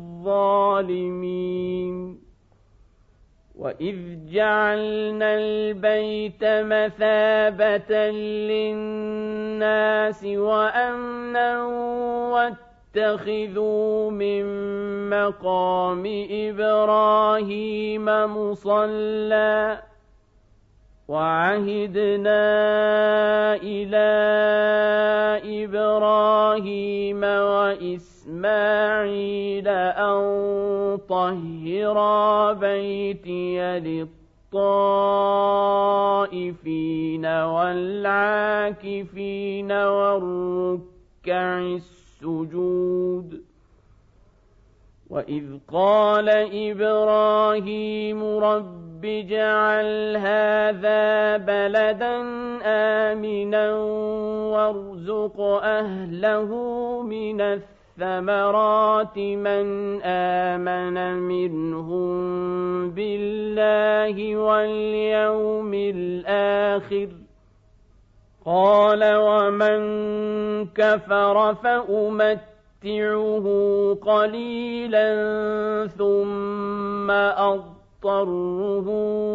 الظالمين وإذ جعلنا البيت مثابة للناس وأمنا واتخذوا من مقام إبراهيم مصلى وعهدنا إلى إبراهيم وإسماعيل أن طهرا بيتي للطائفين والعاكفين والركع السجود وإذ قال إبراهيم رب اجعل هذا بلدا آمنا وارزق أهله من الثمرات من آمن منهم بالله واليوم الآخر قال ومن كفر فأمتعه قليلا ثم أضطره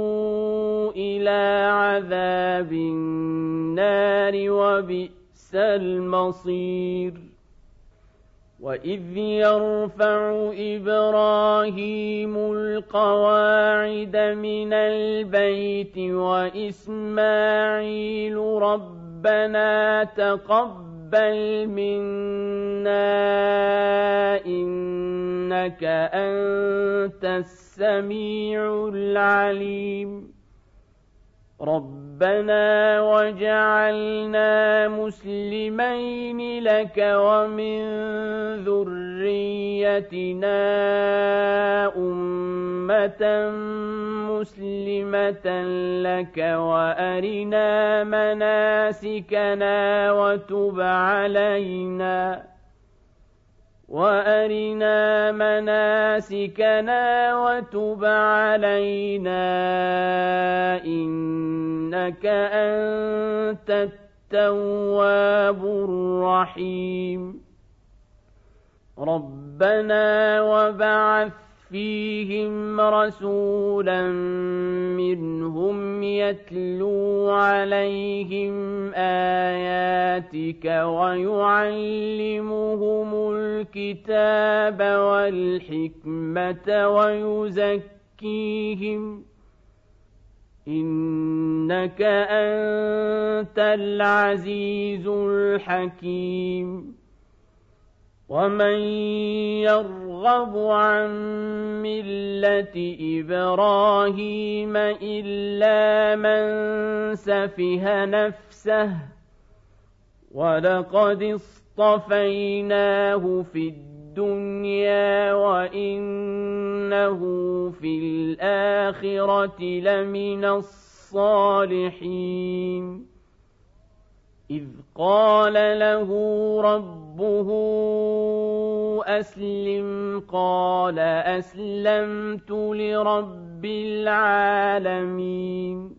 إلى عذاب النار وبئس المصير وإذ يرفع إبراهيم القواعد من البيت وإسماعيل ربنا تقبل منا إنك أنت السميع العليم ربنا وجعلنا مسلمين لك ومن ذريتنا أمة مسلمة لك وأرنا مناسكنا وتب علينا إنك أنت التواب الرحيم ربنا وبعث فيهم رسولا منهم يتلو عليهم آياتك ويعلمهم الكتاب والحكمة ويزكيهم إنك أنت العزيز الحكيم ومن يرغب عن ملة إبراهيم إلا من سفه نفسه ولقد اصطفيناه في الدنيا وإنه في الآخرة لمن الصالحين إذ قال له ربه أسلم قال أسلمت لرب العالمين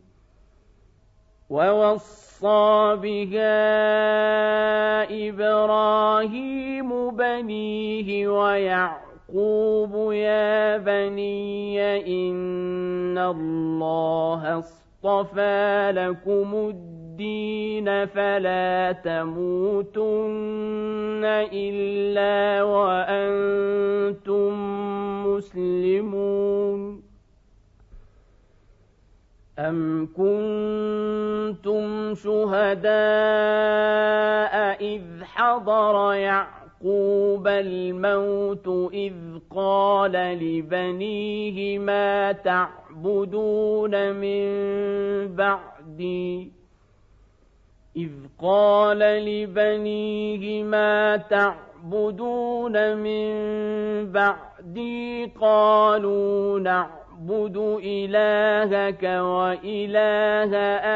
ووصى بها إبراهيم بنيه ويعقوب يعقوب يا بني إن الله اصطفى لكم الدين فلا تموتن إلا وأنتم مسلمون أم كنتم شهداء إذ حضر يعقوب الموت إذ قال لبنيه ما تعبدون من بعدي قالوا نعبد إلهك وإله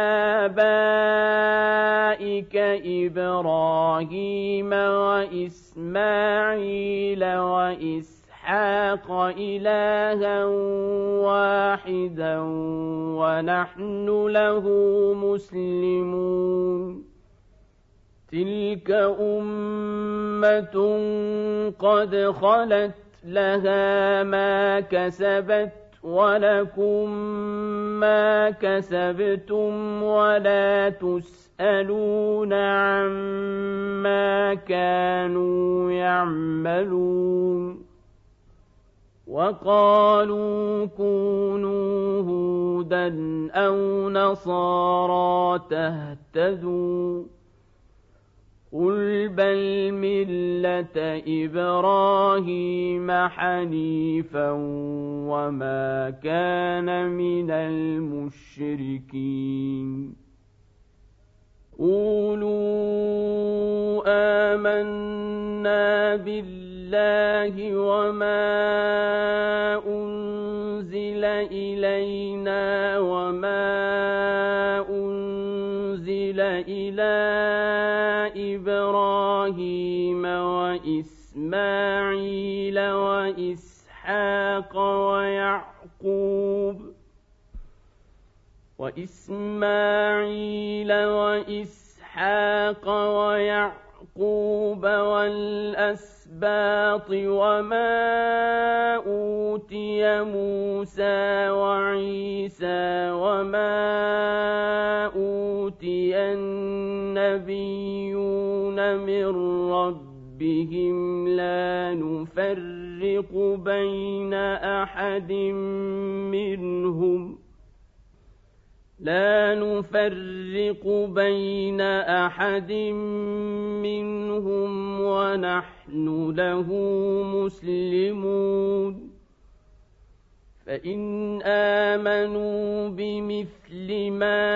آبائك إبراهيم وإسماعيل وإسحاق إلها واحدا ونحن له مسلمون تلك أمة قد خلت لها ما كسبت ولكم ما كسبتم ولا تسألون عما كانوا يعملون وقالوا كونوا هودا أو نصارى تهتدوا قل بل ملة إبراهيم حنيفا وما كان من المشركين قولوا آمنا بالله وما أنزل إلينا وما أنزل إلى إبراهيم وإسماعيل وإسحاق ويعقوب والأسباط وما أوتي موسى وعيسى وما أوتي النبيون من ربهم لا نفرق بين أحد منهم ونحن له مسلمون فإن آمنوا بمثل ما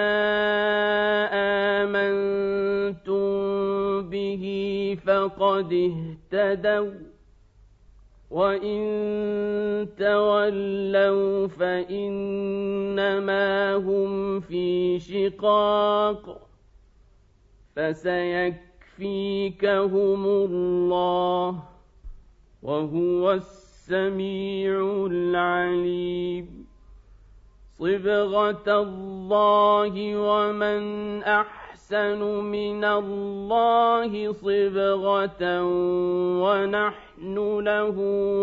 آمنتم به فقد اهتدوا وإن تولوا فإنما هم في شقاق فسيكفيكهم الله وهو السميع العليم صبغة الله ومن أحسن من الله صبغة ونحن له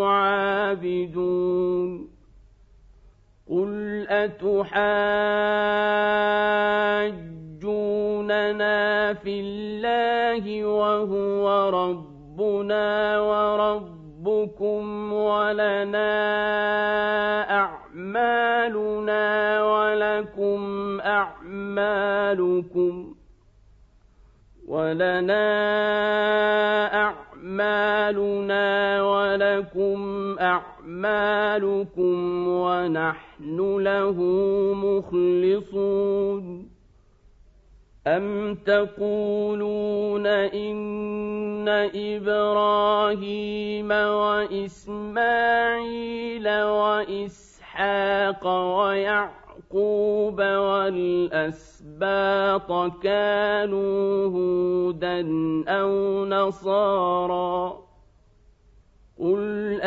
عابدون قل أتحاجوننا في الله وهو ربنا وربكم ولنا أعمالنا ولكم أعمالكم ونحن له مخلصون أم تقولون إن إبراهيم وإسماعيل وإسحاق ويعقوب والأسباط كانوا هودا أو نصارى قل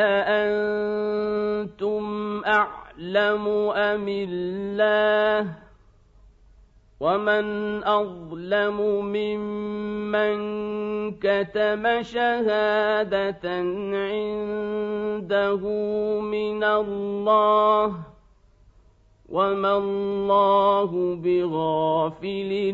أأنتم أعلم أم الله ومن أظلم ممن كتم شهادة عنده من الله وما الله بغافل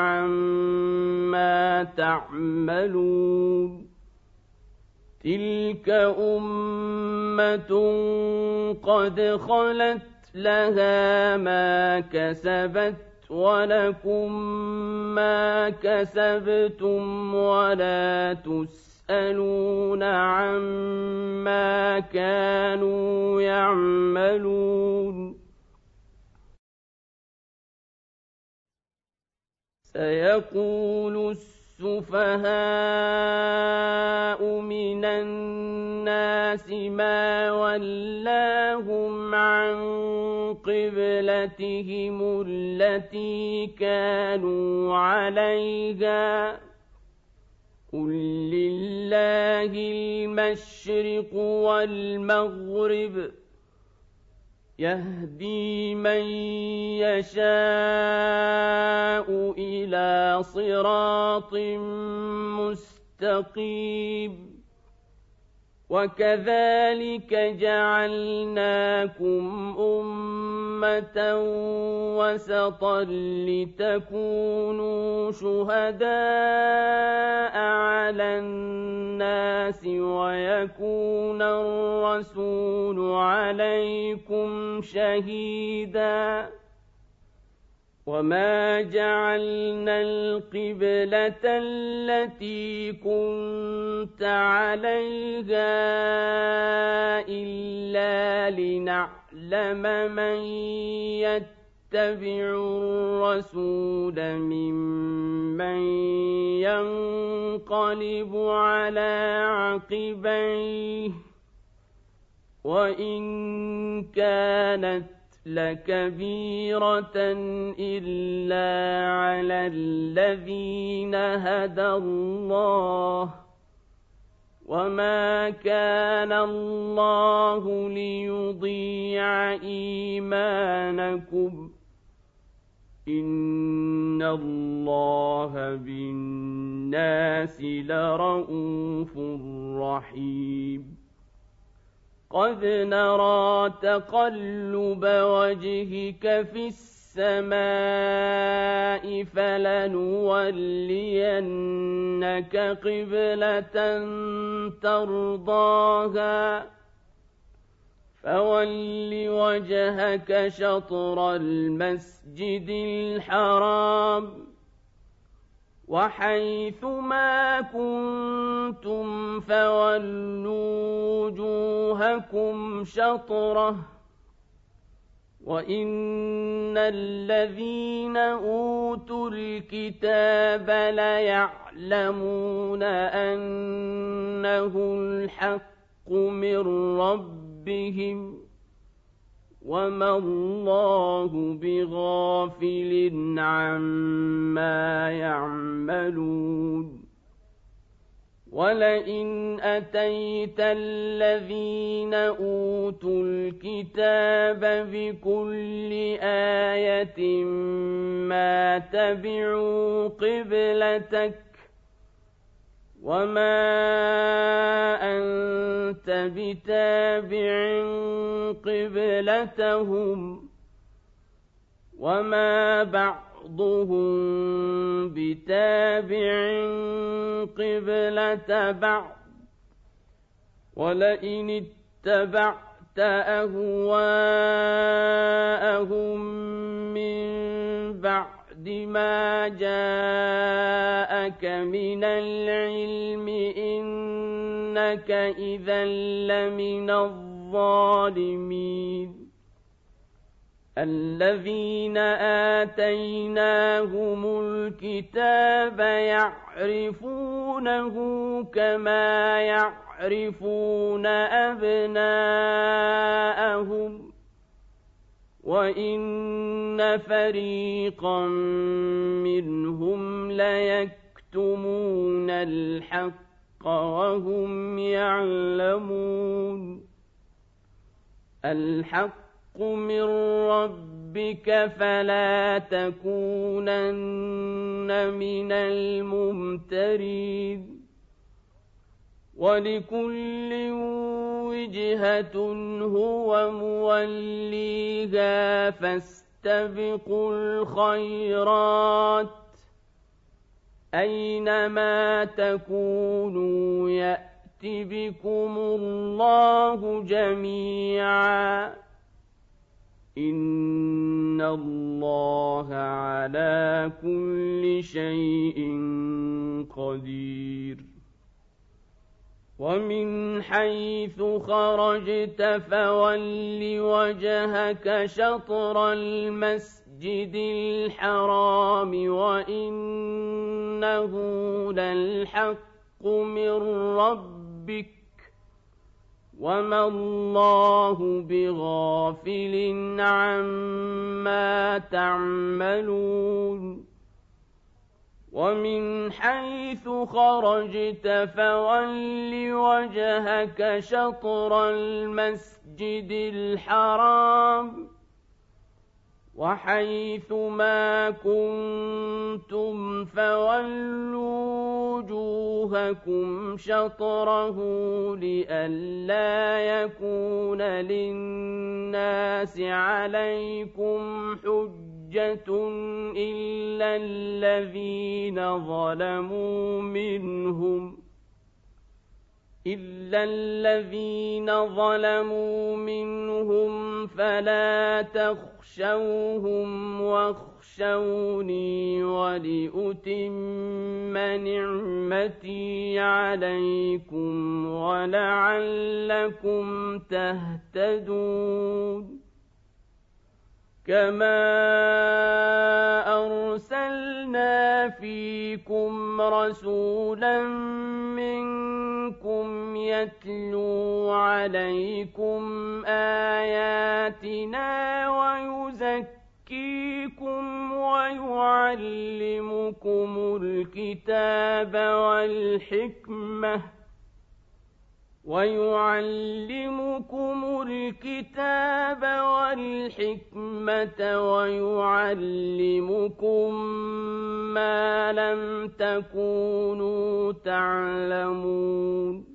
عما تعملون تلك أمة قد خلت لها ما كسبت ولكم ما كسبتم ولا تسألون عما كانوا يعملون سيقول السفهاء من الناس ما ولاهم عن قبلتهم التي كانوا عليها قل لله المشرق والمغرب يهدي من يشاء إلى صراط مستقيم وكذلك جعلناكم أمة وسطا لتكونوا شهداء على الناس ويكون الرسول عليكم شهيدا وما جعلنا القبلة التي كنت عليها إلا لنعلم من يتبع الرسول ممن ينقلب على عقبيه وإن كانت لكبيرة إلا على الذين هدى الله وما كان الله ليضيع إيمانكم إن الله بالناس لرءوف رحيم قد نرى تقلب وجهك في السماء فلنولينك قبلة ترضاها فول وجهك شطر المسجد الحرام وحيث ما كنتم فولوا وجوهكم شطره وإن الذين أوتوا الكتاب ليعلمون أنه الحق من ربهم وما الله بغافل عما يعملون ولئن أتيت الذين أوتوا الكتاب بكل آية ما تبعوا قبلتك وما أنت بتابع قبلتهم وما بعضهم بتابع قبلة بعض ولئن اتبعت أهواءهم من بعد ما جاءك من العلم إنك إذا لمن الظالمين الذين آتيناهم الكتاب يعرفونه كما يعرفون أبناءهم وإن فريقا منهم ليكتمون الحق وهم يعلمون الحق من ربك فلا تكونن من الممترين ولكل وجهة هو موليها فاستبقوا الخيرات أينما تكونوا يأت بكم الله جميعا إن الله على كل شيء قدير ومن حيث خرجت فول وجهك شطر المسجد الحرام وإنه للحق من ربك وما الله بغافل عما تعملون ومن حيث خرجت فول وجهك شطر المسجد الحرام وحيث ما كنتم فولوا وجوهكم شطره لئلا يكون للناس عليكم حجة إلا الذين ظلموا منهم فلا تخشوهم واخشوني ولأتم نعمتي عليكم ولعلكم تهتدون كما أرسلنا فيكم رسولا منكم يتلو عليكم آياتنا ويزكيكم ويعلمكم الكتاب والحكمة ويعلمكم ما لم تكونوا تعلمون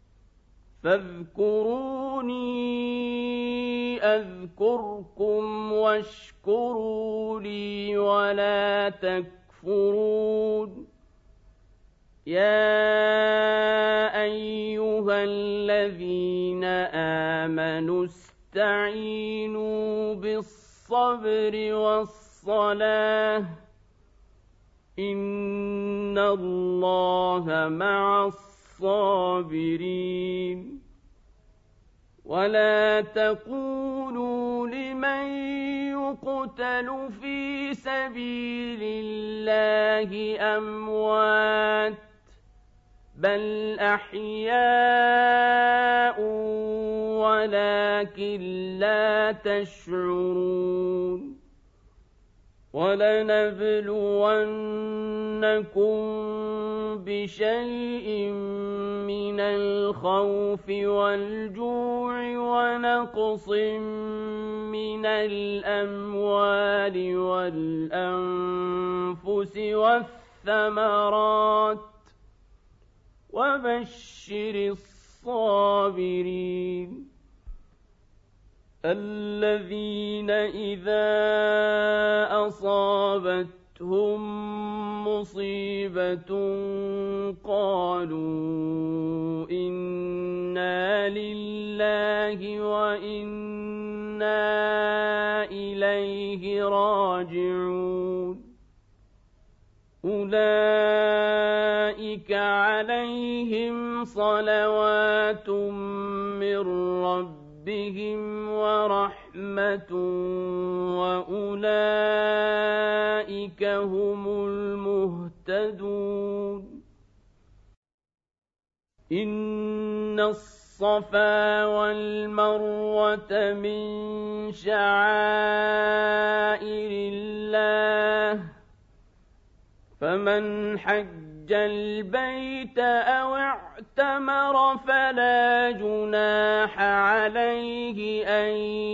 فاذكروني أذكركم واشكروا لي ولا تكفرون يا أيها الذين آمنوا استعينوا بالصبر والصلاة إن الله مع الصابرين ولا تقولوا لمن يقتل في سبيل الله أموات بل أحياء ولكن لا تشعرون ولنبلونكم بشيء من الخوف والجوع ونقص من الأموال والأنفس والثمرات وبشر الصابرين الذين إذا أصابتهم مصيبة قالوا إنا لله وإنا إليه راجعون أولئك عليهم صلوات من ربهم ورحمة وأولئك هم المهتدون إن الصفا والمروة من شعائر الله فمن حج البيت أو اعتمر اعتمر فلا جناح عليه أن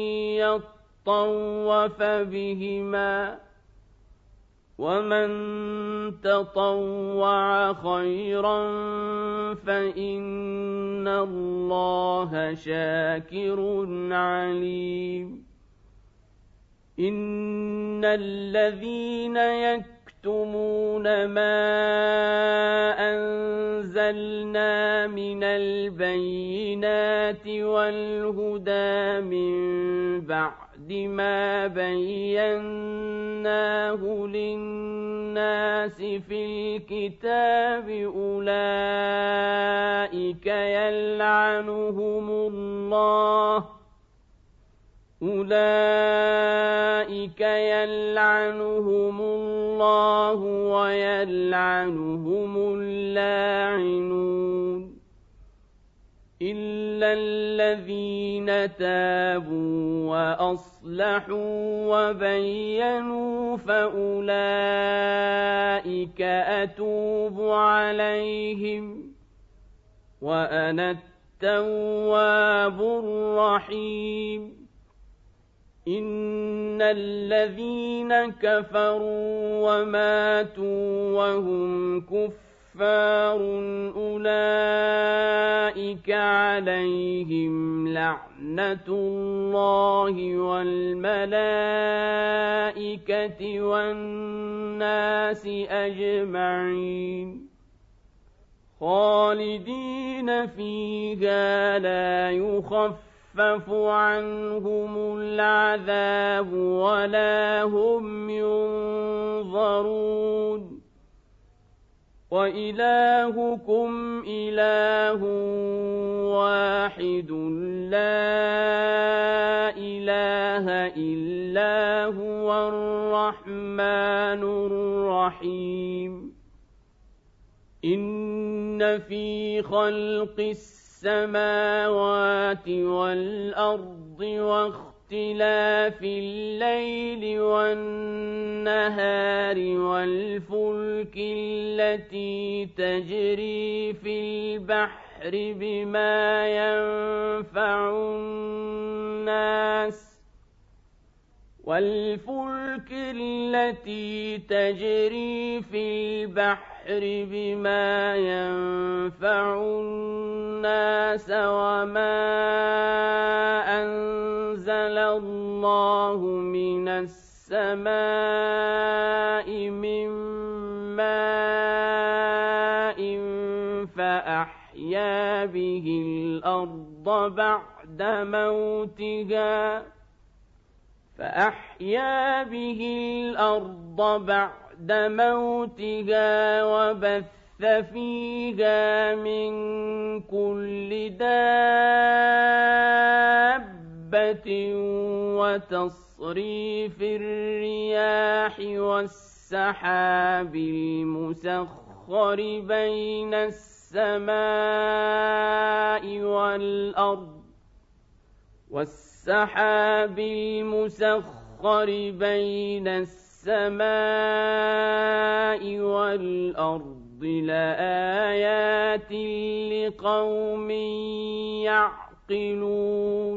يطوف بهما ومن تطوع خيرا فإن الله شاكر عليم إن الذين يكتمون ما أنزلنا من البينات والهدى من بعد ما بيناه للناس في الكتاب أولئك يلعنهم الله ويلعنهم اللاعنون إلا الذين تابوا وأصلحوا وبينوا فأولئك أتوب عليهم وأنا التواب الرحيم إن الذين كفروا وماتوا وهم كفار أولئك عليهم لعنة الله والملائكة والناس أجمعين خالدين فيها لا يخفف عنهم العذاب ولا هم ينظرون وإلهكم إله واحد لا إله إلا هو الرحمن الرحيم إن في خلق السماوات والأرض واختلاف الليل والنهار والفلك التي تجري في البحر بما ينفع الناس وما أنزل الله من السماء من ماء فأحيا به الأرض بعد موتها وبث فيها من كل دابة وتصريف الرياح والسحاب المسخر بين السماء والأرض لآيات لقوم يعقلون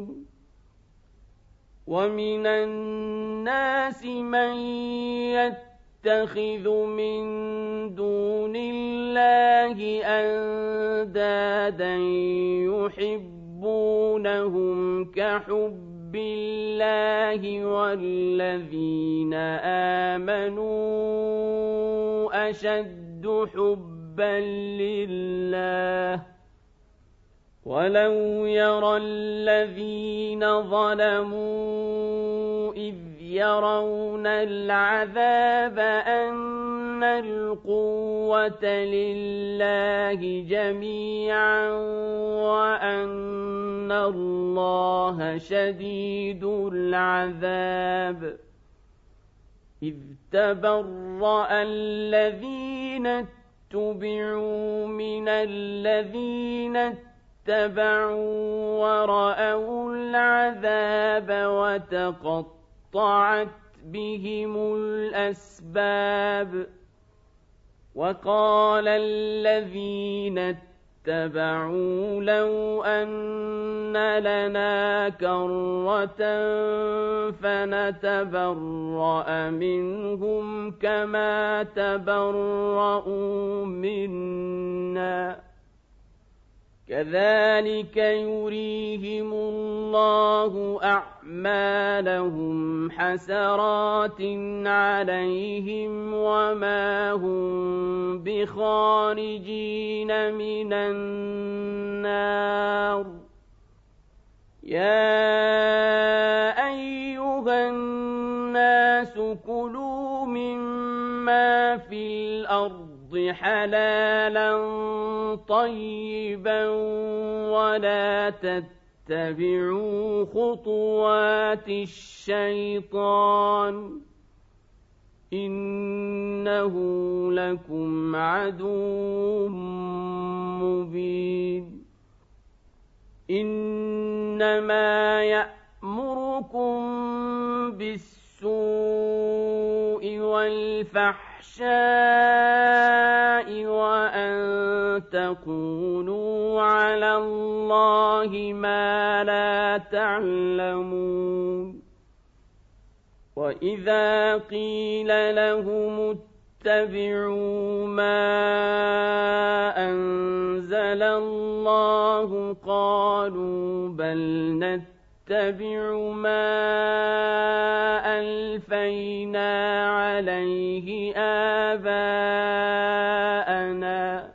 ومن الناس من يتخذ من دون الله أندادا يحبونهم كحب الله والذين آمنوا أشد حبا لله ولو يرى الذين ظلموا إذ يرون العذاب أن القوة لله جميعا وأن الله شديد العذاب إذ تبرأ الذين اتبعوا من الذين اتبعوا ورأوا العذاب وتقطعت بهم الأسباب وقال الذين اتبعوا لو أن لنا كرة فنتبرأ منهم كما تبرؤوا منا كذلك يريهم الله أعمالهم حسرات عليهم وما هم بخارجين من النار يا أيها الناس كلوا مما في الأرض حلالا طيبا ولا تتبعوا خطوات الشيطان إنه لكم عدو مبين إنما يأمركم بالسوء والفحشاء وأن تقولوا على الله ما لا تعلمون وإذا قيل لهم اتبعوا ما أنزل الله قالوا بل نتبع ما ألفينا عليه آباءنا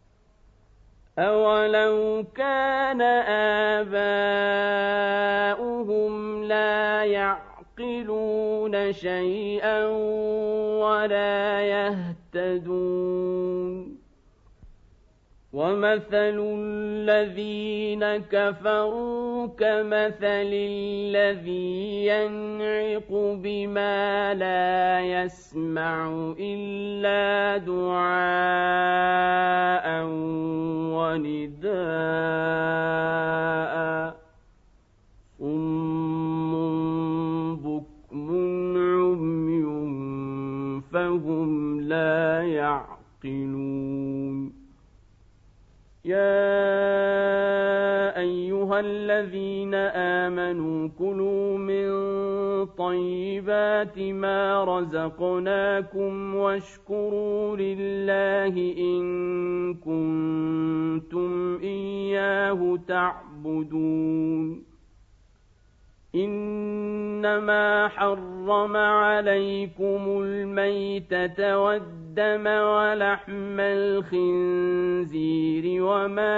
أولو كان آباؤهم لا يعقلون شيئا ولا يهتدون ومثل الذين كفروا كمثل الذي ينعق بما لا يسمع إلا دعاء ونداء صم بكم عمي فهم لا يعقلون يا أيها الذين آمنوا كلوا من طيبات ما رزقناكم واشكروا لله إن كنتم إياه تعبدون إنما حرم عليكم الميتة والدم ولحم الخنزير وما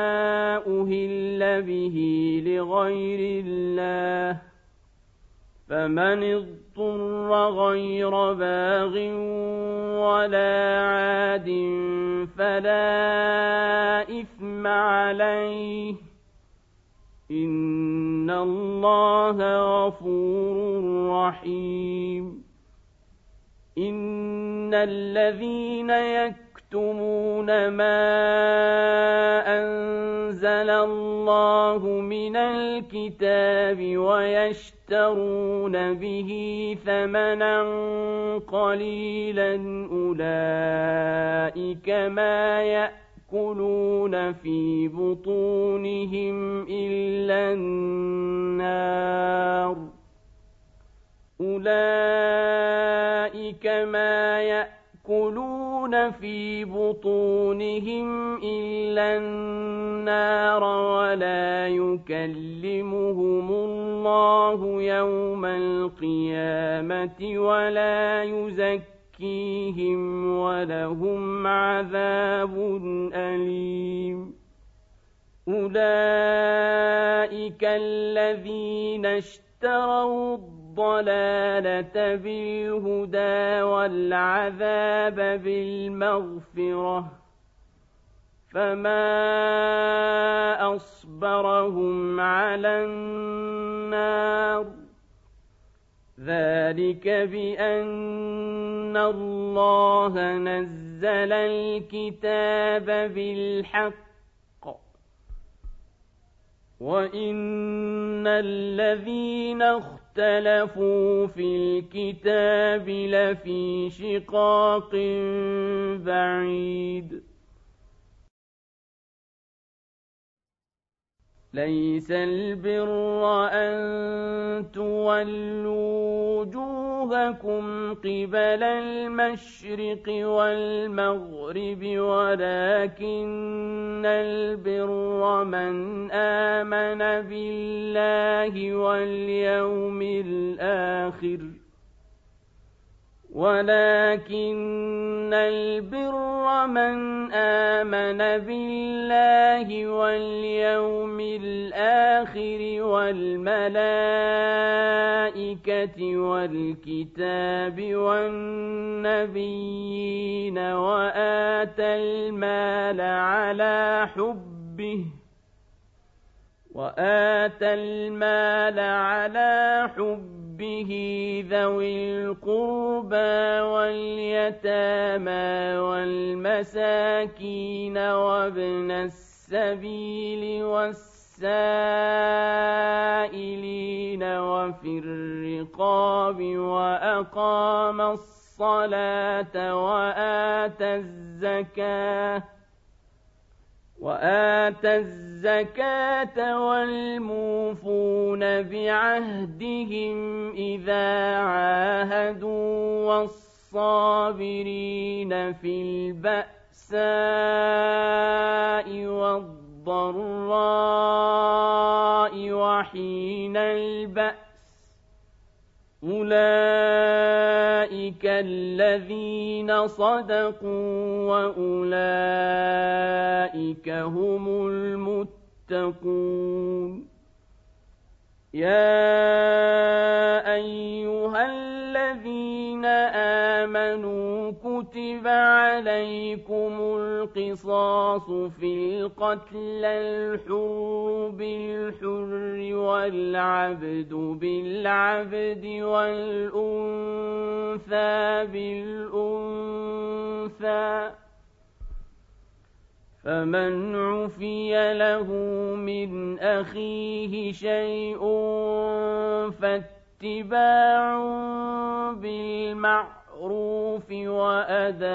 أهل به لغير الله فمن اضطر غير باغ ولا عاد فلا إثم عليه إن الله غفور رحيم إن الذين يكتمون ما أنزل الله من الكتاب ويشترون به ثمنا قليلا أولئك ما يأكلون في بطونهم إلا النار أولئك ما يأكلون في بطونهم إلا النار ولا يكلمهم الله يوم القيامة ولا يزكيهم ولهم عذاب أليم أولئك الذين اشتروا الضلالة بالهدى والعذاب بالمغفرة فما أصبرهم على النار ذلك بأن الله نزل الكتاب بالحق وإن الذين اختلفوا في الكتاب لفي شقاق بعيد ليس البر أن تولوا وجوهكم قبل المشرق والمغرب ولكن البر من آمن بالله واليوم الآخر ولكن البر من آمن بالله واليوم الآخر والملائكة والكتاب والنبيين وآتى المال على حبه ذوي القربى واليتامى والمساكين وابن السبيل والسائلين وفي الرقاب وأقام الصلاة وآتى الزكاة والموفون بعهدهم إذا عاهدوا والصابرين في البأساء والضراء وحين البأس أولئك الذين صدقوا وأولئك هم المتقون يا أيها الذين آمنوا كتب عليكم القصاص في القتل الحر بالحر والعبد بالعبد والأنثى بالأنثى فمن عفي له من أخيه شيء فاتباع بالمعروف وأداء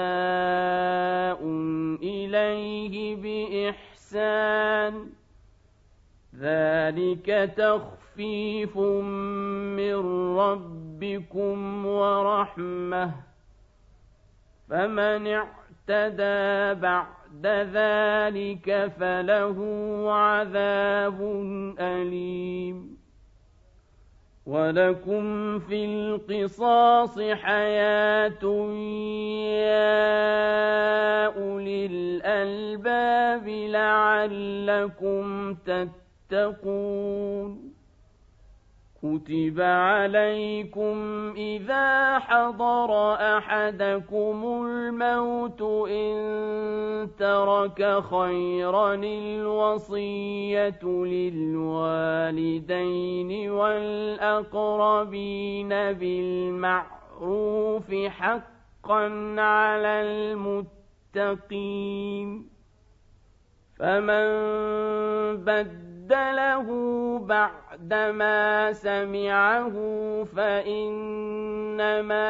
إليه بإحسان ذلك تخفيف من ربكم ورحمة فمن اعتدى بعد ذلك فله عذاب أليم ولكم في القصاص حياة يا أولي الألباب لعلكم تتقون كتب عليكم إذا حضر أحدكم الموت إن ترك خيرا الوصية للوالدين والأقربين بالمعروف حقا على المتقين فمن بدله بعدما سمعه فإنما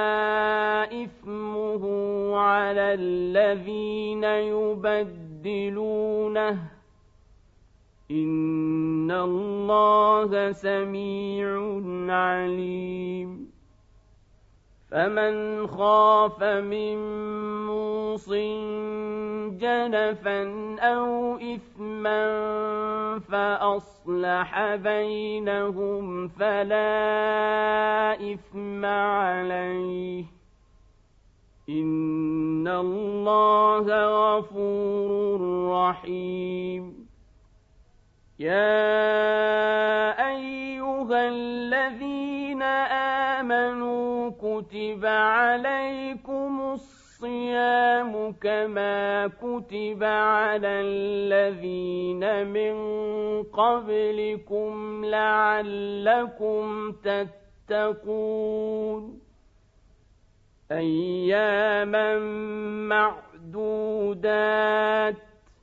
إثمه على الذين يبدلونه إن الله سميع عليم فمن خاف من موص جنفا أو إثما فأصلح بينهم فلا إثم عليه إن الله غفور رحيم يا أيها الذين آمنوا كتب عليكم الصيام كما كتب على الذين من قبلكم لعلكم تتقون أياما معدودات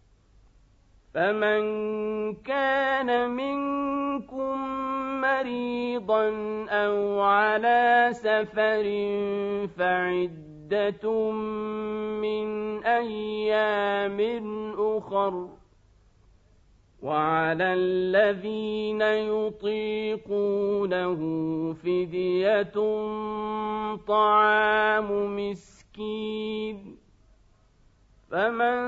فمن كان منكم مريضا أو على سفر فعدة من أيام أخر وعلى الذين يطيقونه فدية طعام مسكين فمن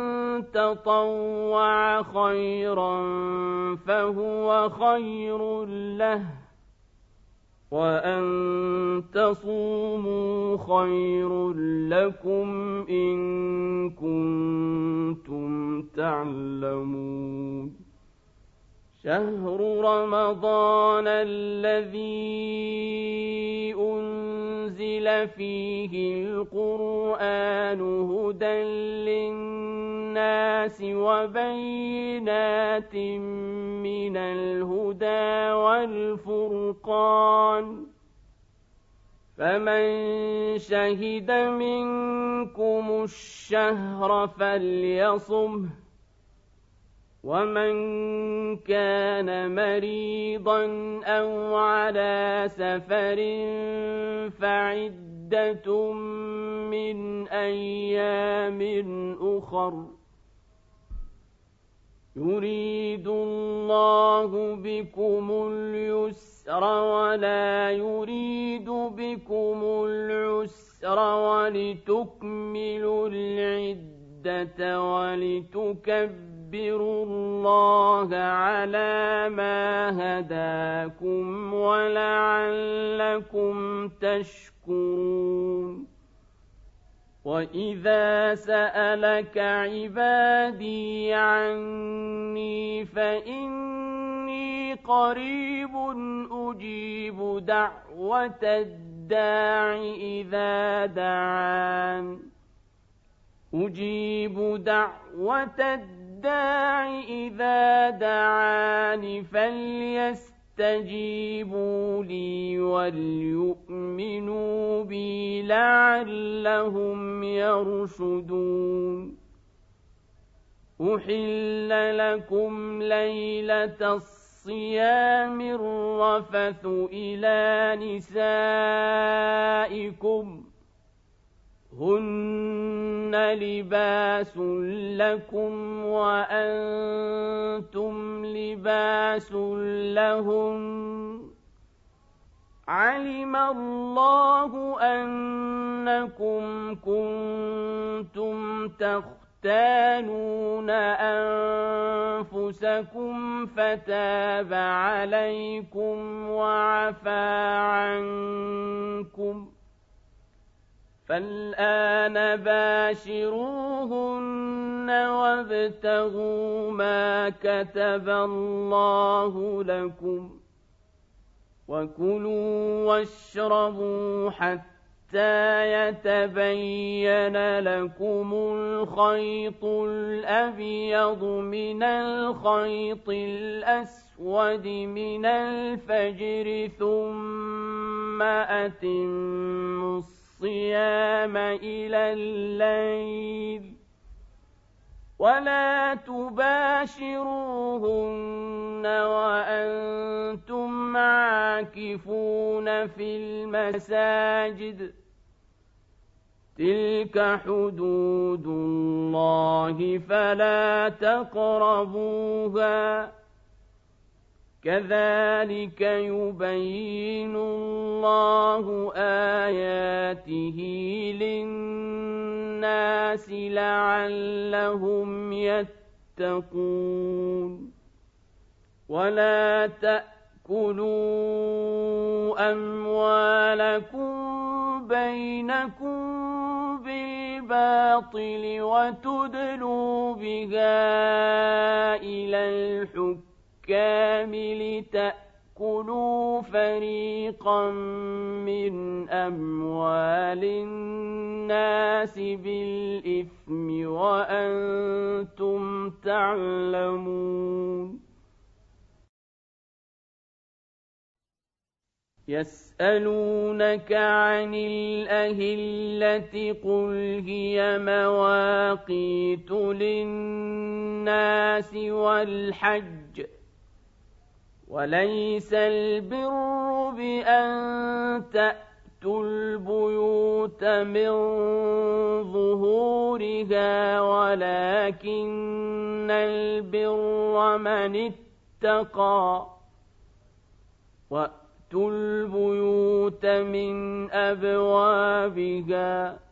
تطوع خيرا فهو خير له وأن تصوموا خير لكم إن كنتم تعلمون شهر رمضان الذي أنزل فيه القرآن هدى للناس وبينات من الهدى والفرقان فمن شهد منكم الشهر فليصمه ومن كان مريضا أو على سفر فعدة من أيام أخر يريد الله بكم اليسر ولا يريد بكم العسر ولتكملوا العدة ولتكبروا الله على ما هداكم ولعلكم تشكرون وإذا سألك عبادي عني فإني قريب أجيب دعوة الداع إذا دعان أجيب دعوة الداع إذا دعان فليستجيبوا لي وليؤمنوا بي لعلهم يرشدون أحل لكم ليلة الصيام الرفث إلى نسائكم هن لباس لكم وأنتم لباس لهن علم الله أنكم كنتم تختانون أنفسكم فتاب عليكم وعفى عنكم فالآن باشروهن وابتغوا ما كتب الله لكم وكلوا واشربوا حتى يتبين لكم الخيط الأبيض من الخيط الأسود من الفجر ثم أتموا الصيام إلى الليل ولا تباشروهن وأنتم عاكفون في المساجد تلك حدود الله فلا تقربوها كذلك يبين الله آياته للناس لعلهم يتقون ولا تأكلوا أموالكم بينكم بالباطل وتدلوا بها إلى الحكام لتأكلوا فريقا من أموال الناس بالإثم وأنتم تعلمون يسألونك عن الأهلة قل هي مواقيت للناس والحج وليس البر بأن تأتوا البيوت من ظهورها ولكن البر من اتقى وأتوا البيوت من أبوابها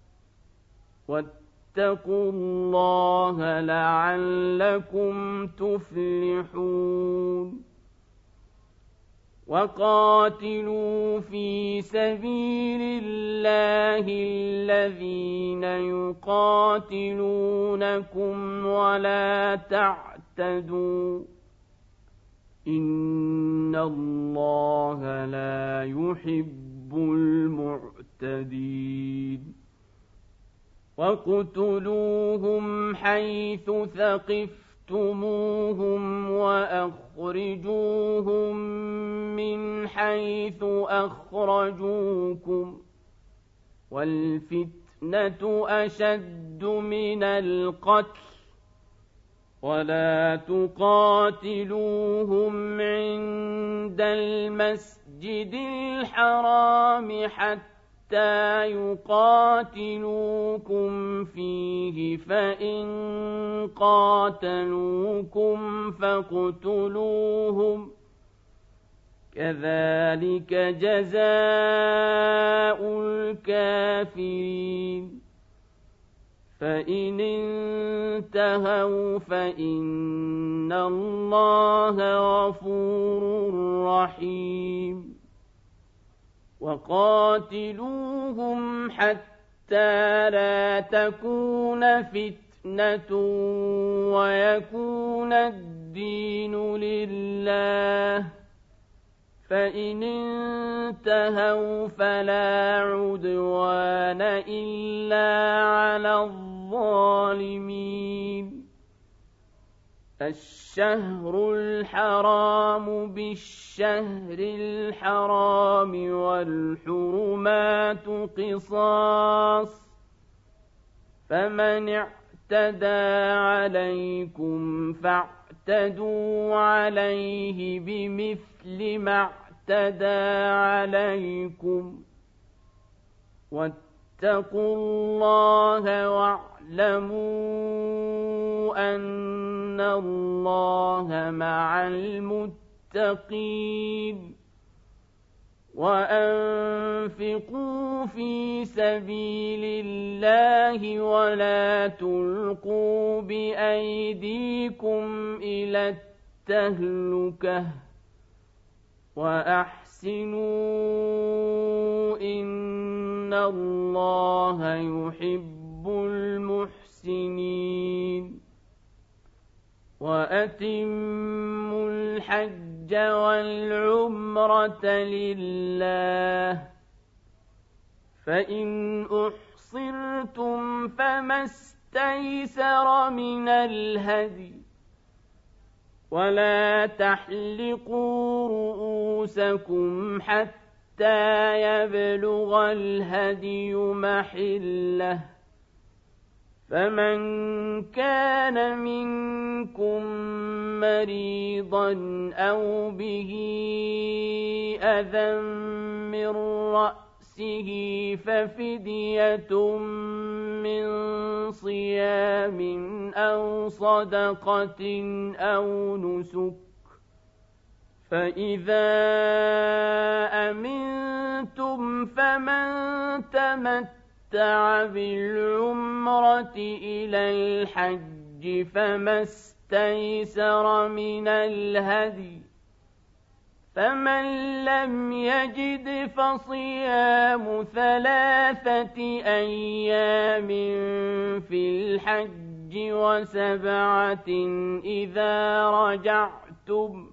واتقوا الله لعلكم تفلحون وقاتلوا في سبيل الله الذين يقاتلونكم ولا تعتدوا إن الله لا يحب المعتدين وَاقْتُلُوهُمْ حَيْثُ ثَقِفْتُمُوهُمْ وَأَخْرِجُوهُمْ مِنْ حَيْثُ أَخْرَجُوكُمْ وَالْفِتْنَةُ أَشَدُّ مِنَ الْقَتْلِ وَلَا تُقَاتِلُوهُمْ عِندَ الْمَسْجِدِ الْحَرَامِ حَتَّى يقاتلوكم فيه فإن قاتلوكم فاقتلوهم كذلك جزاء الكافرين فإن انتهوا فإن الله غفور رحيم وقاتلوهم حتى لا تكون فتنة ويكون الدين لله فإن انتهوا فلا عدوان إلا على الظالمين الشهر الحرام بالشهر الحرام والحرمات قصاص فمن اعتدى عليكم فاعتدوا عليه بمثل ما اعتدى عليكم واتقوا الله واعلموا أن الله مع المتقين وأنفقوا في سبيل الله ولا تلقوا بأيديكم إلى التهلكة وأحسنوا إن الله يحب المحسنين وأتموا الحج والعمرة لله فإن أحصرتم فما استيسر من الهدي ولا تحلقوا رؤوسكم حتى يبلغ الهدي محله فمن كان منكم مريضا أو به أذى من رأسه ففدية من صيام أو صدقة أو نسك فإذا أمنتم فمن تمتع بالعمرة إلى الحج فما استيسر من الهدي فمن لم يجد فصيام 3 أيام في الحج و7 إذا رجعتم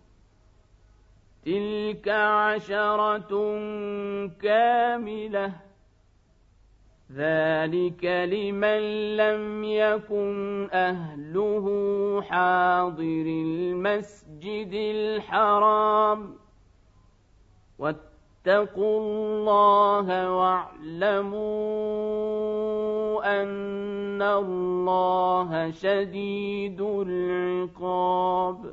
تلك 10 كاملة ذلك لمن لم يكن أهله حاضر المسجد الحرام واتقوا الله واعلموا أن الله شديد العقاب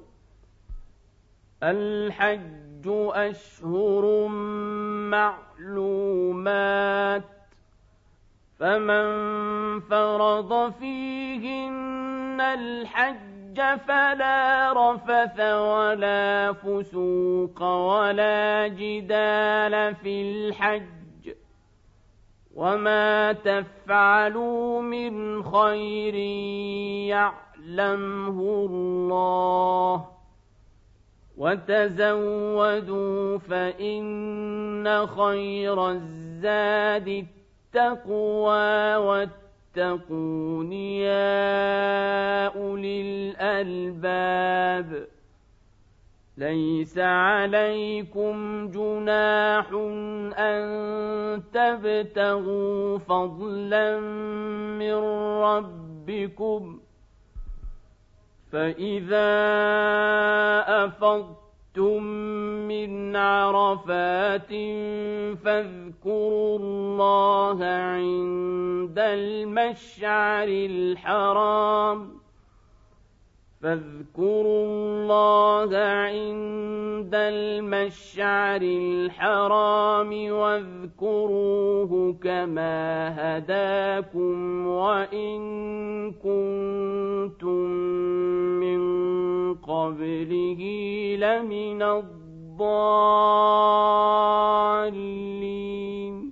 الحج أشهر معلومات معلومات فمن فرض فيهن الحج فلا رفث ولا فسوق ولا جدال في الحج وما تفعلوا من خير يعلمه الله وتزودوا فإن خير الزاد التقوى واتقون يا أولي الألباب ليس عليكم جناح أن تبتغوا فضلا من ربكم فإذا أفضتم من عرفات فاذكروا الله عند المشعر الحرام واذكروه كما هداكم وإن كنتم من قبله لمن الضالين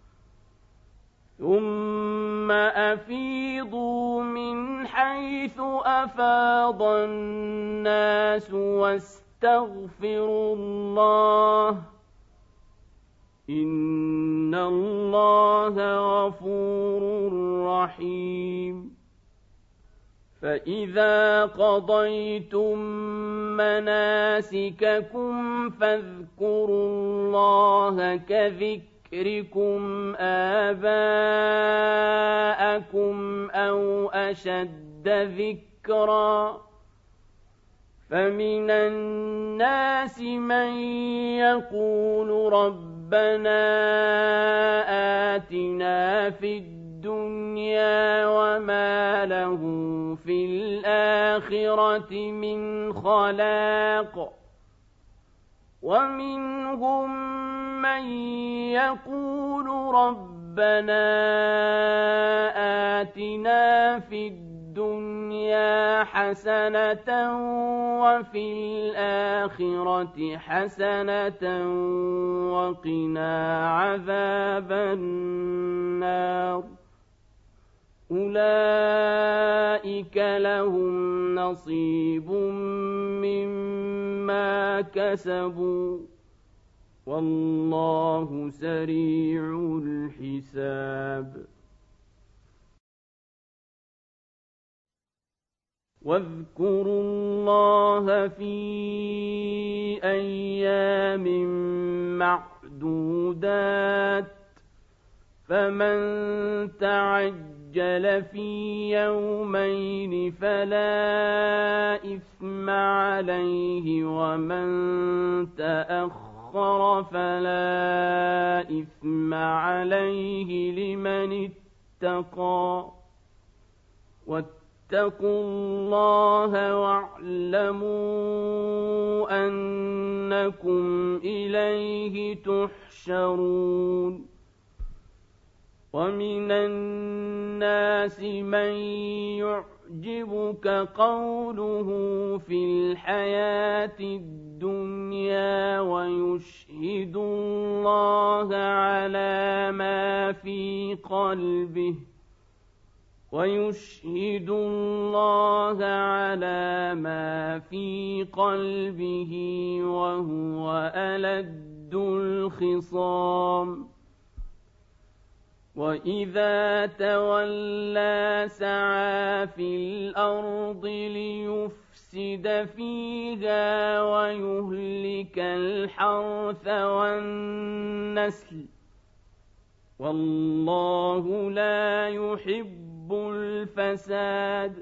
ثم أفيضوا من حيث أفاض الناس واستغفروا الله إن الله غفور رحيم فإذا قضيتم مناسككم فاذكروا الله كذكركم آباءكم أو أشد ذكرا فمن الناس من يقول ربنا آتنا في الدنيا وما له في الآخرة من خلاق ومنهم من يقول ربنا آتنا في الدنيا حسنة وفي الآخرة حسنة وقنا عذاب النار أولئك لهم نصيب مما كسبوا والله سريع الحساب واذكروا الله في أيام معدودات فمن تعجل في يومين فلا إثم عليه ومن تأخر فلا إثم عليه لمن اتقى واتقوا الله واعلموا أنكم إليه تحشرون ومن الناس من يعجبك قوله في الحياة الدنيا ويشهد الله على ما في قلبه وهو ألد الخصام وإذا تولى سعى في الأرض ليفسد فيها ويهلك الحرث والنسل والله لا يحب الفساد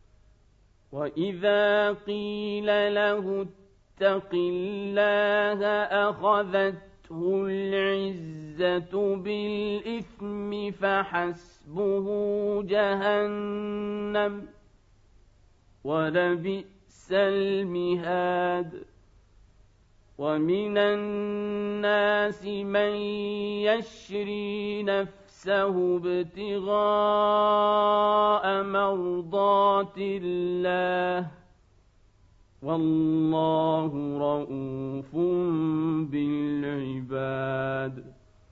وإذا قيل له اتق الله أخذته العزة بالإثم فحسبه جهنم ولبئس المهاد ومن الناس من يشري نفسه ابتغاء مرضات الله والله رءوف بالعباد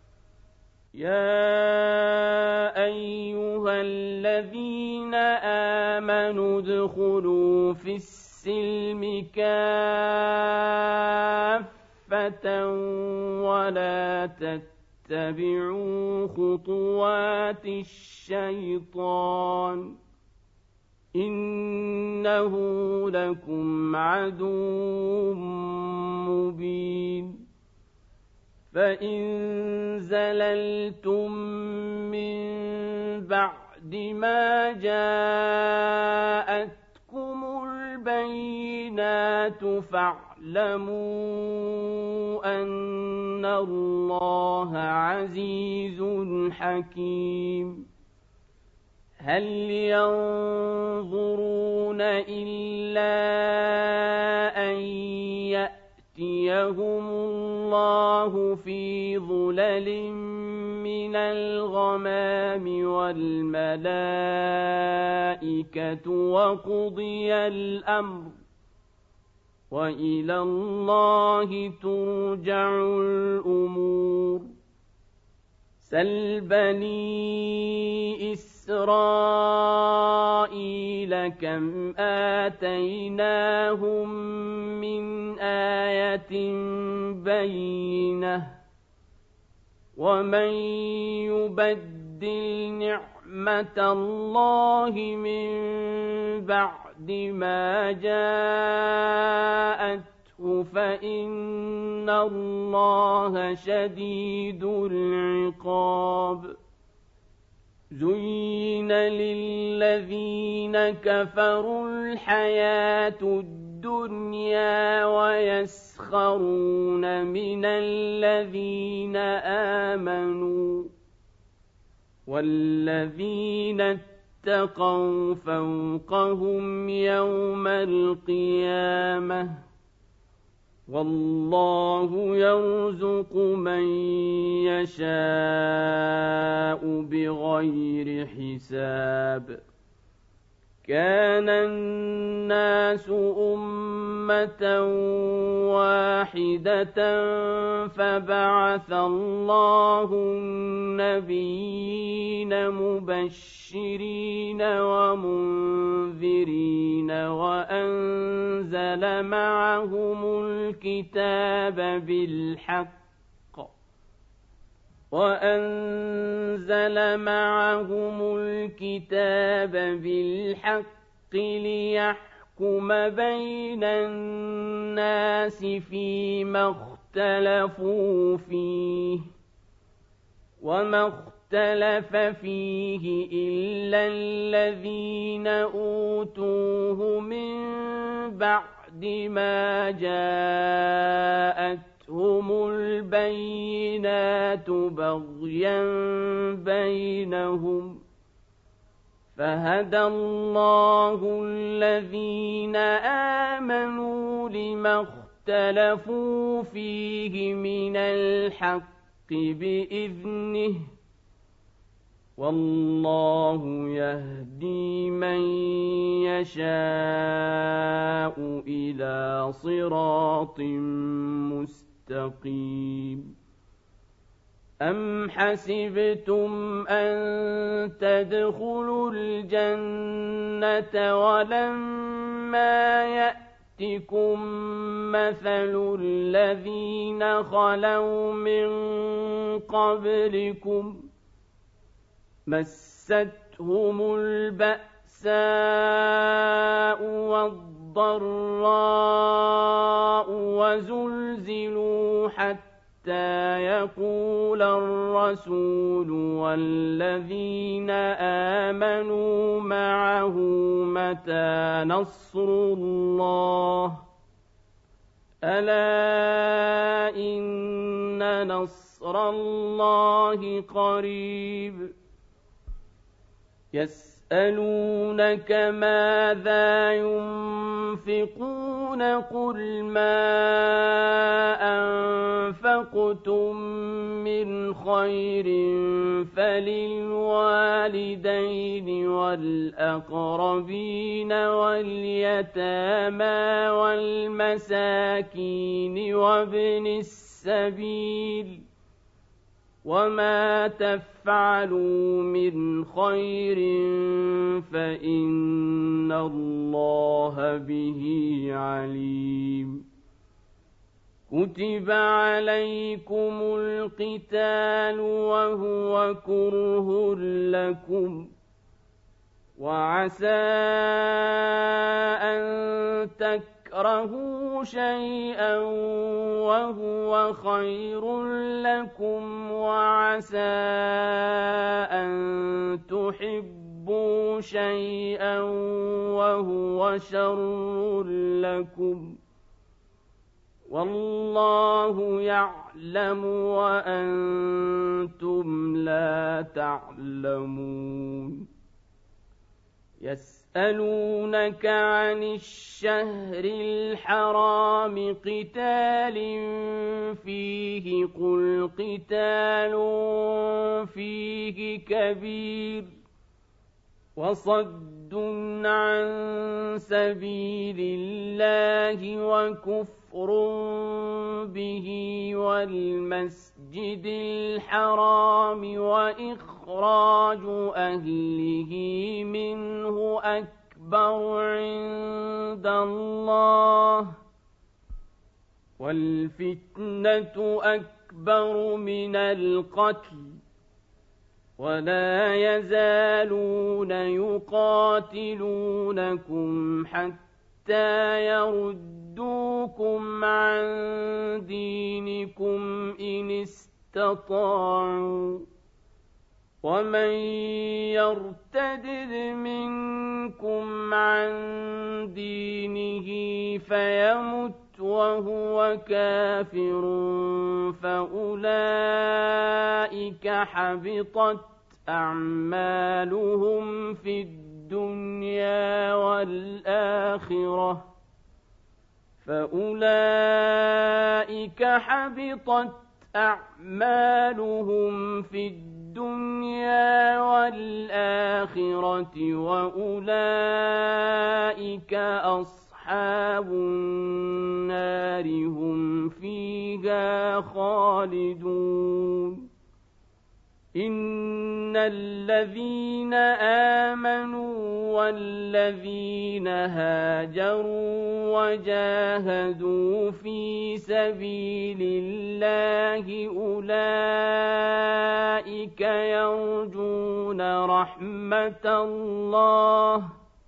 يا أيها الذين آمنوا ادخلوا في السلم كافة ولا تتبعوا خطوات الشيطان إنه لكم عدو مبين فإن زللتم من بعد ما جاءتكم البينات فاعلموا أن الله عزيز حكيم هل ينظرون إلا أن يأتيهم الله في ظلل من الغمام والملائكة وقضي الأمر وإلى الله ترجع الأمور سل بني إسرائيل كم آتيناهم من آية بينة ومن يبدل نعمة الله من بعد ما جاءته فإن الله شديد العقاب زين للذين كفروا الحياة الدنيا ويسخرون من الذين آمنوا والذين اتقوا فوقهم يوم القيامة والله يرزق من يشاء بغير حساب كان الناس أمة واحدة فبعث الله النبيين مبشرين ومنذرين وأنزل معهم الكتاب بالحق ليحكم بين الناس فيما اختلفوا فيه وما اختلف فيه إلا الذين أوتوه من بعد ما جاءتهم البينات بغيا بينهم فهدى الله الذين آمنوا لما اختلفوا فيه من الحق بإذنه والله يهدي من يشاء إلى صراط مستقيم أم حسبتم أن تدخلوا الجنة ولما يأتكم مثل الذين خلوا من قبلكم مستهم البأساء والضراء وزلزلوا حتى يقول الرسول والذين آمنوا معه متى نصر الله ألا إن نصر الله قريب يسألونك ماذا ينفقون قل ما أنفقتم من خير فللوالدين والأقربين واليتامى والمساكين وابن السبيل وما تفعلوا من خير فإن الله به عليم كتب عليكم القتال وهو كره لكم وعسى أن تكرهوا شيئا وهو خير لكم وعسى أن تحبوا شيئا وهو شر لكم والله يعلم وأنتم لا تعلمون يسألونك عن الشهر الحرام قتال فيه قل قتال فيه كبير وصد عن سبيل الله وكفر به والمسجد الحرام وإخراج أهله منه أكبر عند الله والفتنة أكبر من القتل ولا يزالون يقاتلونكم حتى يردوكم عن دينكم إن استطاعوا ومن يرتد منكم عن دينه فيمت وهو كافر فأولئك حبطت أعمالهم في الدنيا والآخرة وأولئك أصحاب النار هم فيها خالدون إن الذين آمنوا والذين هاجروا وجاهدوا في سبيل الله أولئك يرجون رحمة الله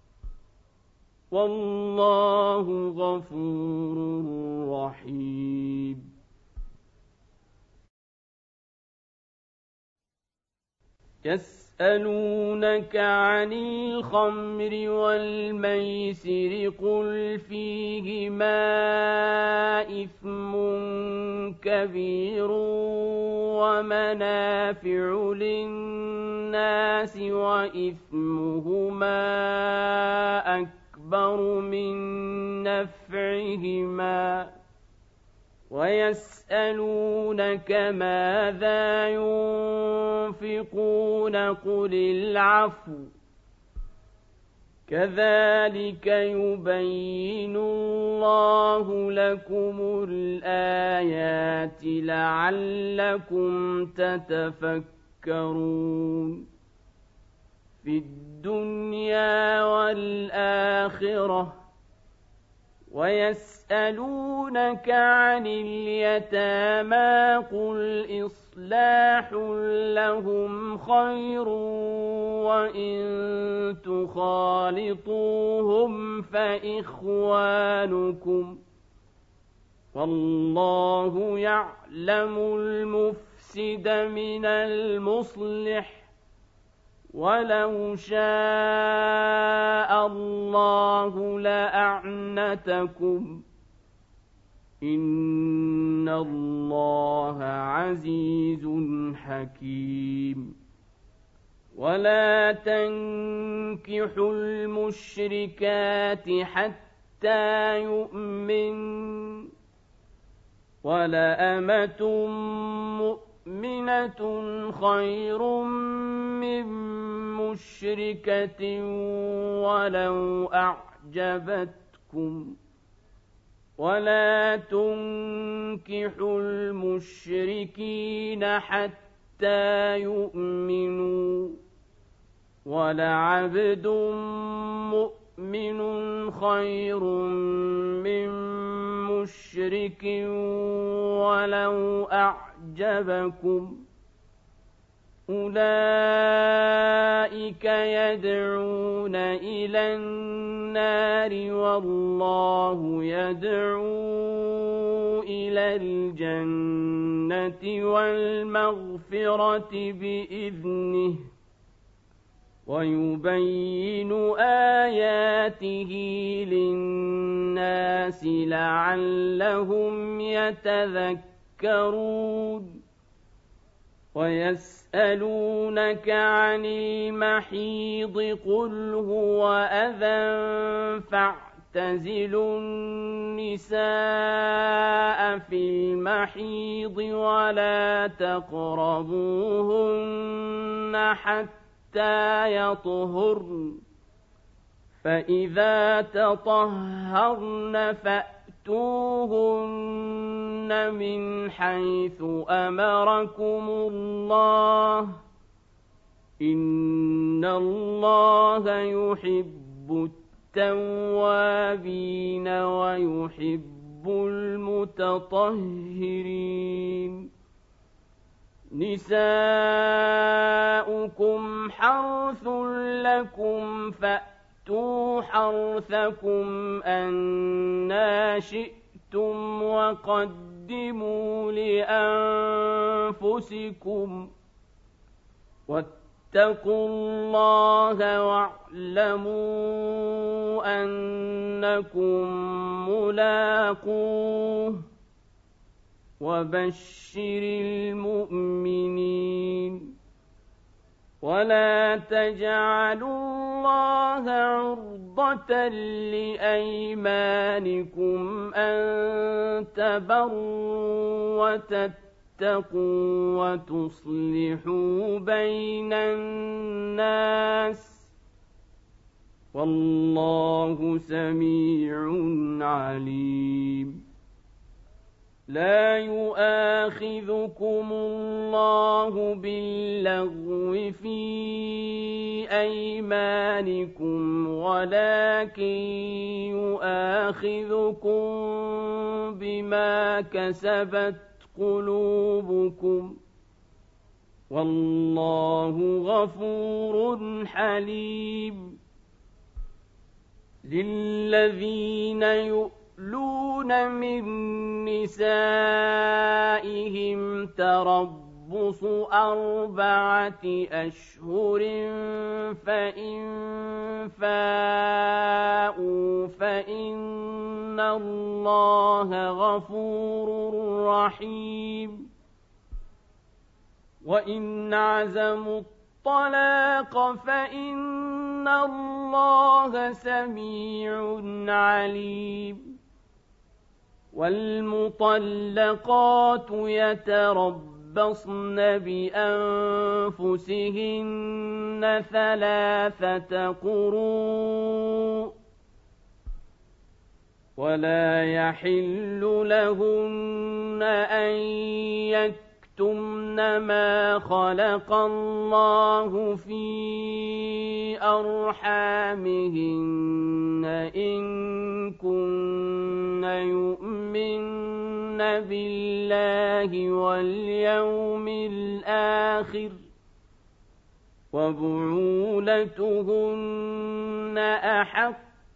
والله غفور رحيم يسألونك عن الخمر والميسر قل فيهما إثم كبير ومنافع للناس وإثمهما أكبر من نفعهما ويسألونك ماذا ينفقون قل العفو كذلك يبين الله لكم الآيات لعلكم تتفكرون في الدنيا والآخرة ويسألونك عن اليتامى قل إصلاح لهم خير وإن تخالطوهم فإخوانكم والله يعلم المفسد من المصلح ولو شاء الله لأعنتكم إن الله عزيز حكيم ولا تنكحوا المشركات حتى يؤمن ولأمة مؤمنة خير من مشركة ولو أعجبتكم ولا تنكحوا المشركين حتى يؤمنوا ولعبد مؤمن خير من مشرك ولو أعجبكم أولئك يدعون إلى النار والله يدعو إلى الجنة والمغفرة بإذنه ويبين آياته للناس لعلهم يتذكرون ويسألونك عن المحيض قل هو أذى فاعتزلوا النساء في المحيض ولا تقربوهن حتى يطهرن فإذا تطهرن فأتوهن من حيث أمركم الله إن الله يحب التوابين ويحب المتطهرين نساؤكم حرث لكم فأتوا حرثكم أنى شئتم وقدموا لأنفسكم واتقوا الله واعلموا أنكم ملاقوه وبشر المؤمنين ولا تجعلوا الله عرضة لأيمانكم أن تبروا وتتقوا وتصلحوا بين الناس والله سميع عليم لا يؤاخذكم الله باللغو في أيمانكم ولكن يؤاخذكم بما كسبت قلوبكم والله غفور حليم للذين يؤلون من نسائهم تربص 4 أشهر فإن فاءوا فإن الله غفور رحيم وإن عزموا الطلاق فإن الله سميع عليم والمطلقات يتربصن بأنفسهن 3 قروء ولا يحل لهن أن يكتمن ما خلق الله في أرحامهن إن كن يؤمن بالله واليوم الآخر وبعولتهن أحق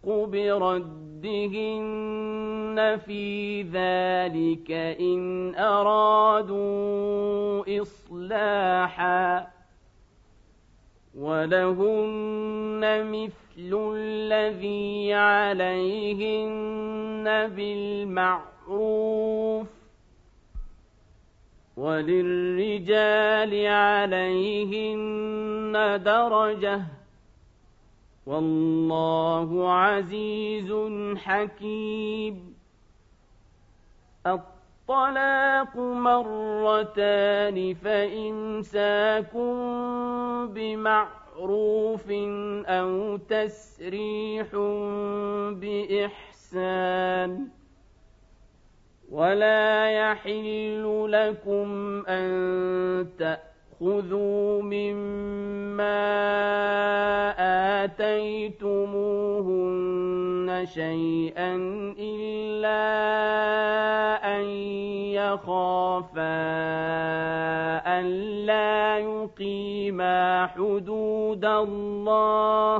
بردهن في ذلك إن أرادوا إصلاحا ولهن مثل الذي عليهن بالمعروف وللرجال عليهن درجة والله عزيز حكيم. الطلاق مرتان فإمساك بمعروف أو تسريح بإحسان. ولا يحل لكم أن تأخذوا مما آتيتموهن شيئا إلا أن يخافا ألا يقيما حدود الله،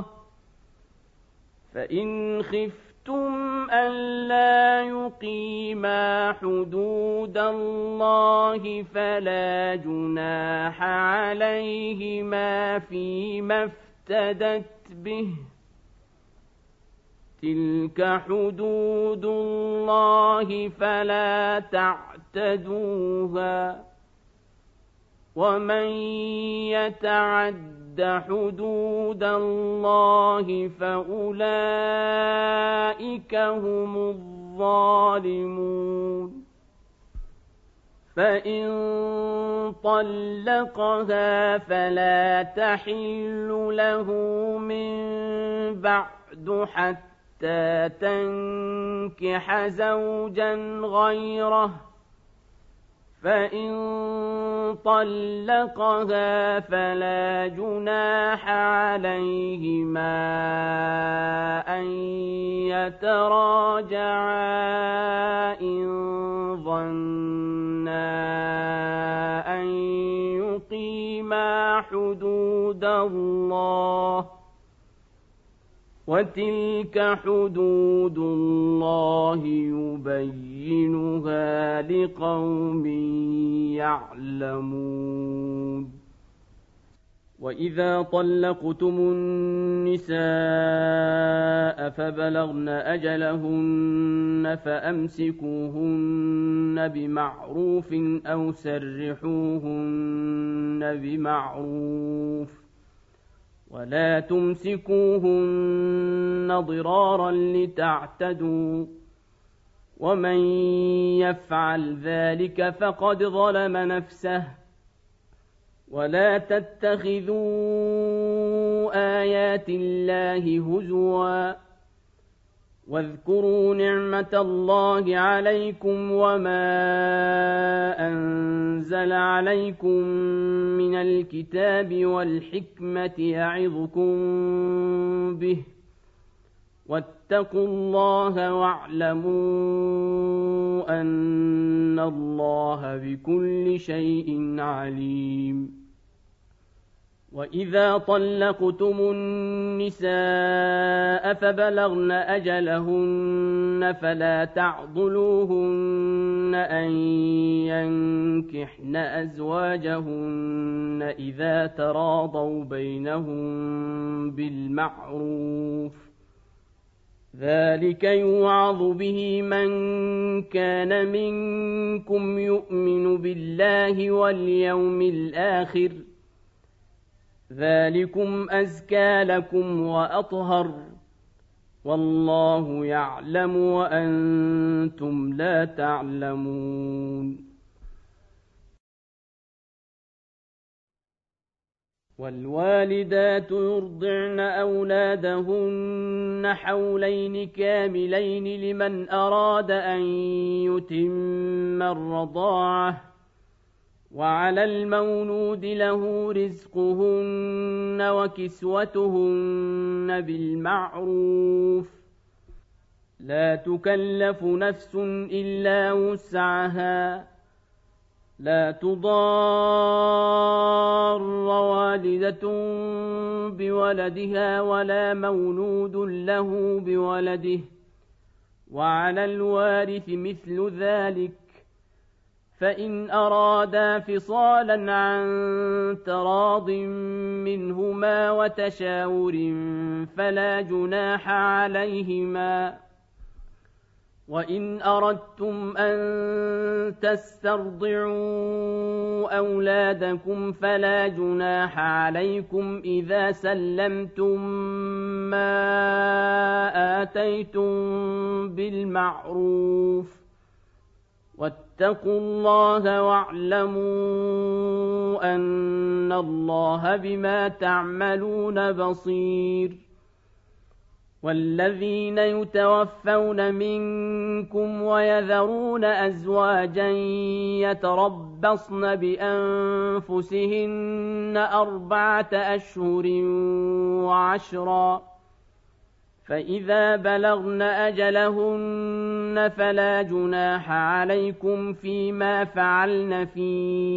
فإن خفتم ألا يقيما حدود الله فلا جناح عليهما فيما افتدت به، تلك حدود الله فلا تعتدوها، ومن يتعد حدود الله فأولئك هم الظالمون. فإن طلقها فلا تحل له من بعد حتى تنكح زوجا غيره، فإن طلقها فلا جناح عليهما أن يتراجعا إن ظنا أن يقيما حدود الله، وتلك حدود الله يبينها لقوم يعلمون. وإذا طلقتم النساء فبلغن أجلهن فأمسكوهن بمعروف أو سرحوهن بمعروف، ولا تمسكوهن ضرارا لتعتدوا، ومن يفعل ذلك فقد ظلم نفسه. ولا تتخذوا آيات الله هزوا، واذكروا نعمة الله عليكم وما أنزل عليكم من الكتاب والحكمة يعظكم به، واتقوا الله واعلموا أن الله بكل شيء عليم. وإذا طلقتم النساء فبلغن أجلهن فلا تعضلوهن أن ينكحن أزواجهن إذا تراضوا بينهم بالمعروف، ذلك يوعظ به من كان منكم يؤمن بالله واليوم الآخر، ذلكم أزكى لكم وأطهر، والله يعلم وأنتم لا تعلمون. والوالدات يرضعن أولادهن حولين كاملين لمن أراد أن يتم الرضاعة، وعلى المولود له رزقهن وكسوتهن بالمعروف، لا تكلف نفس إلا وسعها، لا تضار والدة بولدها ولا مولود له بولده، وعلى الوارث مثل ذلك، فإن أرادا فصالا عن تراض منهما وتشاور فلا جناح عليهما. وإن أردتم أن تسترضعوا أولادكم فلا جناح عليكم إذا سلمتم ما آتيتم بالمعروف واتقوا الله واعلموا أن الله بما تعملون بصير والذين يتوفون منكم ويذرون أزواجا يتربصن بأنفسهن 4 أشهر و10 فإذا بلغن أجلهن فلا جناح عليكم فيما فعلن في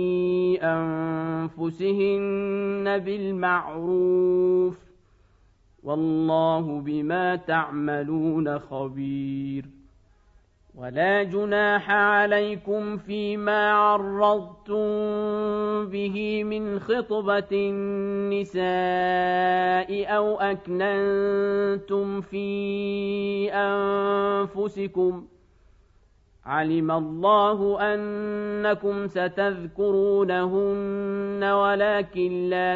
أنفسهن بالمعروف والله بما تعملون خبير ولا جناح عليكم فيما عرضتم به من خطبة النساء أو أكننتم في أنفسكم علم الله أنكم ستذكرونهن ولكن لا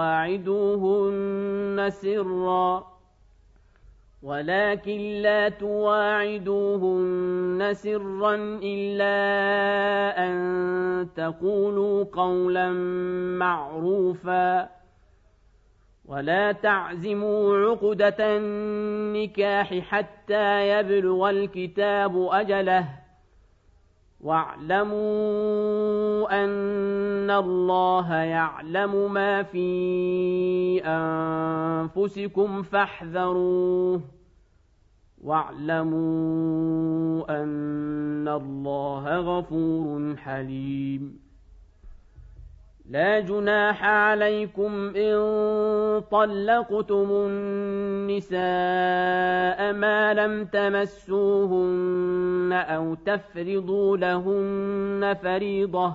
تواعدوهن سرا إلا أن تقولوا قولا معروفا ولا تعزموا عقدة النكاح حتى يبلغ الكتاب أجله واعلموا أن الله يعلم ما في أنفسكم فاحذروه واعلموا أن الله غفور حليم لا جناح عليكم إن طلقتم النساء ما لم تمسوهن أو تفرضوا لهن فريضة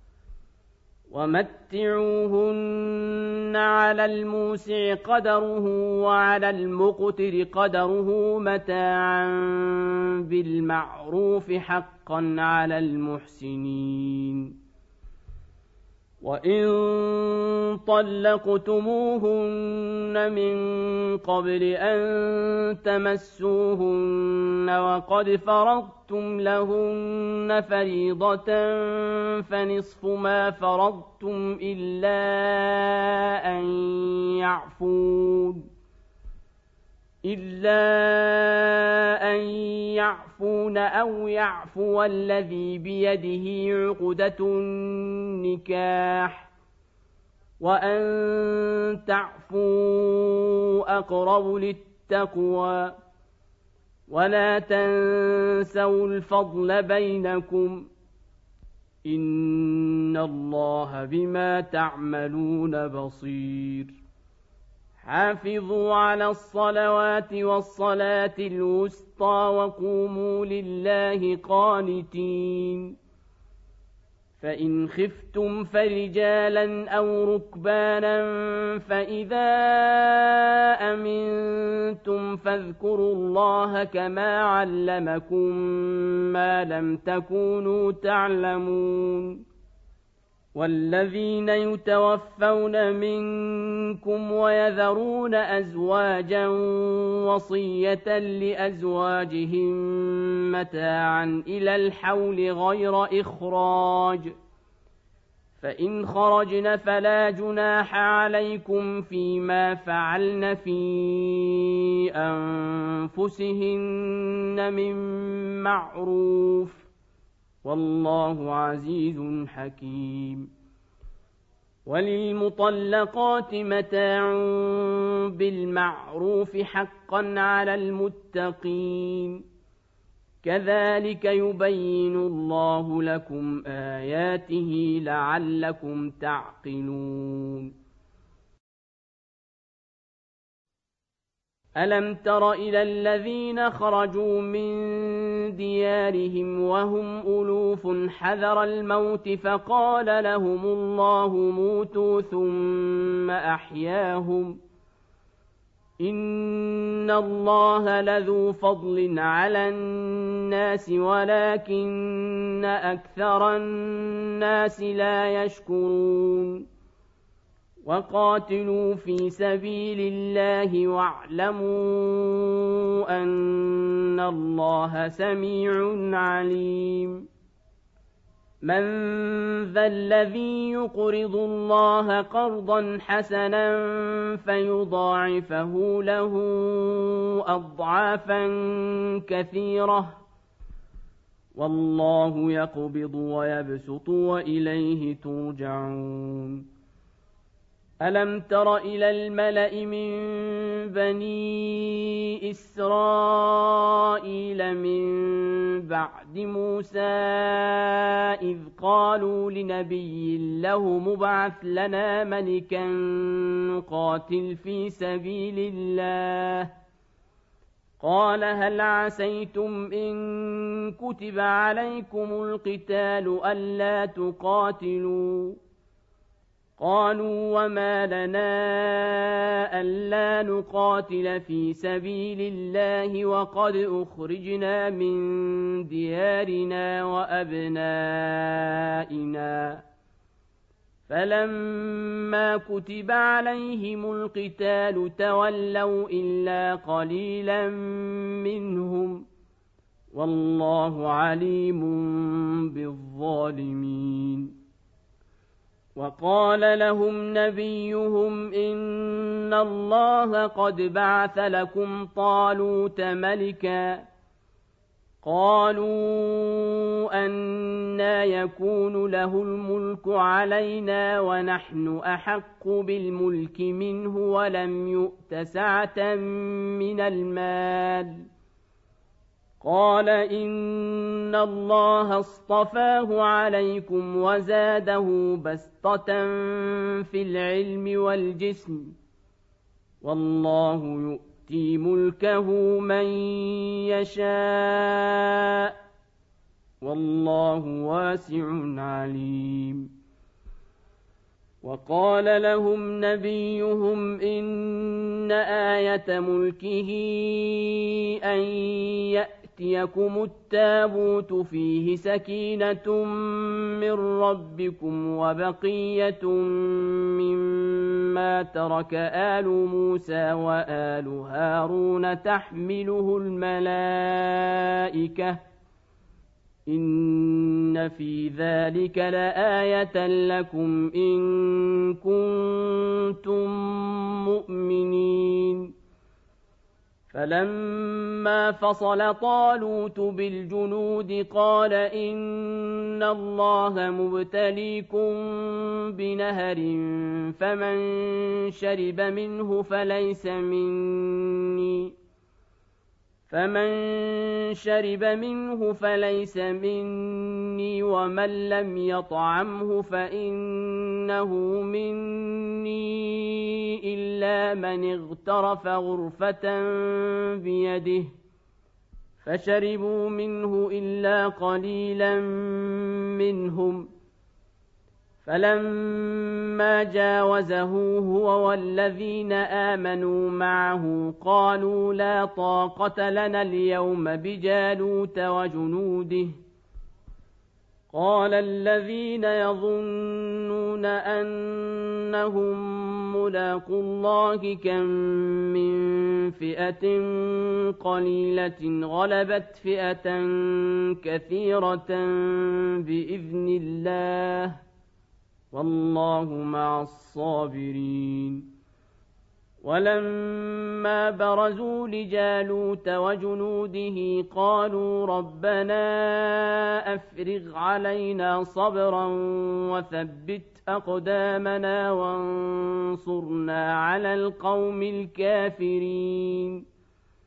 ومتعوهن على الموسع قدره وعلى المقتر قدره متاعا بالمعروف حقا على المحسنين وإن طلقتموهن من قبل أن تمسوهن وقد فرضتم لهن فريضة فنصف ما فرضتم إلا أن يعفون أو يعفو الذي بيده عقدة النكاح وأن تعفوا أقرب للتقوى ولا تنسوا الفضل بينكم إن الله بما تعملون بصير حافظوا على الصلوات والصلاة الوسطى وقوموا لله قانتين فإن خفتم فرجالا أو ركبانا فإذا أمنتم فاذكروا الله كما علمكم ما لم تكونوا تعلمون والذين يتوفون منكم ويذرون أزواجا وصية لأزواجهم متاعا إلى الحول غير إخراج فإن خرجن فلا جناح عليكم فيما فعلن في أنفسهن من معروف والله عزيز حكيم وللمطلقات متاع بالمعروف حقا على المتقين كذلك يبين الله لكم آياته لعلكم تعقلون ألم تر إلى الذين خرجوا من ديارهم وهم ألوف حذر الموت فقال لهم الله موتوا ثم أحياهم إن الله لذو فضل على الناس ولكن أكثر الناس لا يشكرون وقاتلوا في سبيل الله واعلموا أن الله سميع عليم من ذا الذي يقرض الله قرضا حسنا فيضاعفه له أضعافا كثيرة والله يقبض ويبسط وإليه ترجعون ألم تر إلى الملأ من بني إسرائيل من بعد موسى إذ قالوا لنبي له مبعث لنا ملكا نقاتل في سبيل الله قال هل عسيتم إن كتب عليكم القتال ألا تقاتلوا قالوا وما لنا ألا نقاتل في سبيل الله وقد أخرجنا من ديارنا وأبنائنا فلما كتب عليهم القتال تولوا إلا قليلا منهم والله عليم بالظالمين وقال لهم نبيهم إن الله قد بعث لكم طالوت ملكا قالوا أنى يكون له الملك علينا ونحن أحق بالملك منه ولم يؤت سعة من المال قال إن الله اصطفاه عليكم وزاده بسطة في العلم والجسم والله يؤتي ملكه من يشاء والله واسع عليم وقال لهم نبيهم إن آية ملكه أن يأتيكم التابوت فيه سكينة من ربكم وبقية مما ترك آل موسى وآل هارون تحمله الملائكة إن في ذلك لآية لكم إن كنتم مؤمنين فلما فصل طالوت بالجنود قال إن الله مبتليكم بنهر فمن شرب منه فليس مني ومن لم يطعمه فإنه مني إلا من اغترف غرفة بيده فشربوا منه إلا قليلا منهم فلما جاوزه هو والذين آمنوا معه قالوا لا طاقة لنا اليوم بجالوت وجنوده قال الذين يظنون أنهم ملاقو الله كم من فئة قليلة غلبت فئة كثيرة بإذن الله والله مع الصابرين ولما برزوا لجالوت وجنوده قالوا ربنا أفرغ علينا صبرا وثبت أقدامنا وانصرنا على القوم الكافرين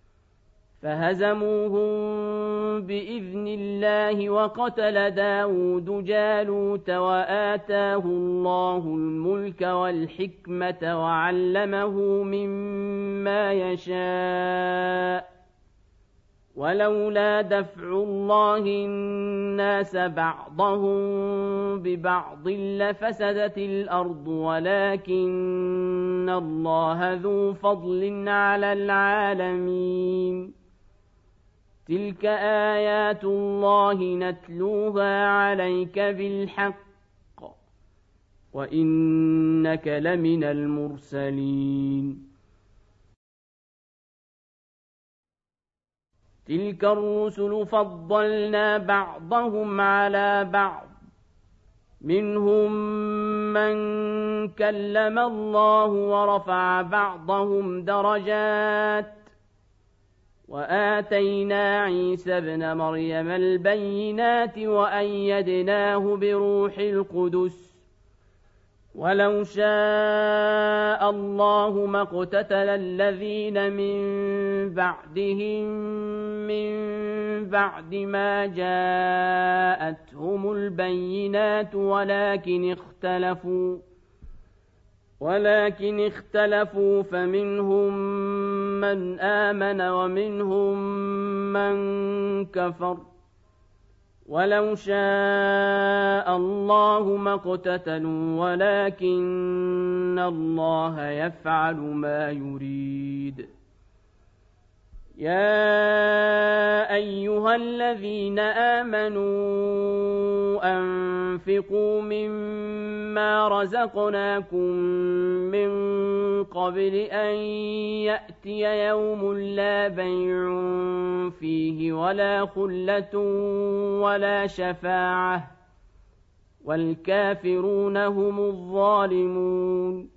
فهزموهم بإذن الله وقتل داود جالوت وآتاه الله الملك والحكمة وعلمه مما يشاء ولولا دفع الله الناس بعضهم ببعض لفسدت الأرض ولكن الله ذو فضل على العالمين تلك آيات الله نتلوها عليك بالحق وإنك لمن المرسلين تلك الرسل فضلنا بعضهم على بعض منهم من كلم الله ورفع بعضهم درجات وآتينا عيسى ابن مريم البينات وأيدناه بروح القدس ولو شاء الله ما اقتتل الذين من بعدهم من بعد ما جاءتهم البينات ولكن اختلفوا فمنهم من آمن ومنهم من كفر ولو شاء الله ما اقتتلوا ولكن الله يفعل ما يريد يا أيها الذين آمنوا أنفقوا مما رزقناكم من قبل أن يأتي يوم لا بيع فيه ولا خلة ولا شفاعة والكافرون هم الظالمون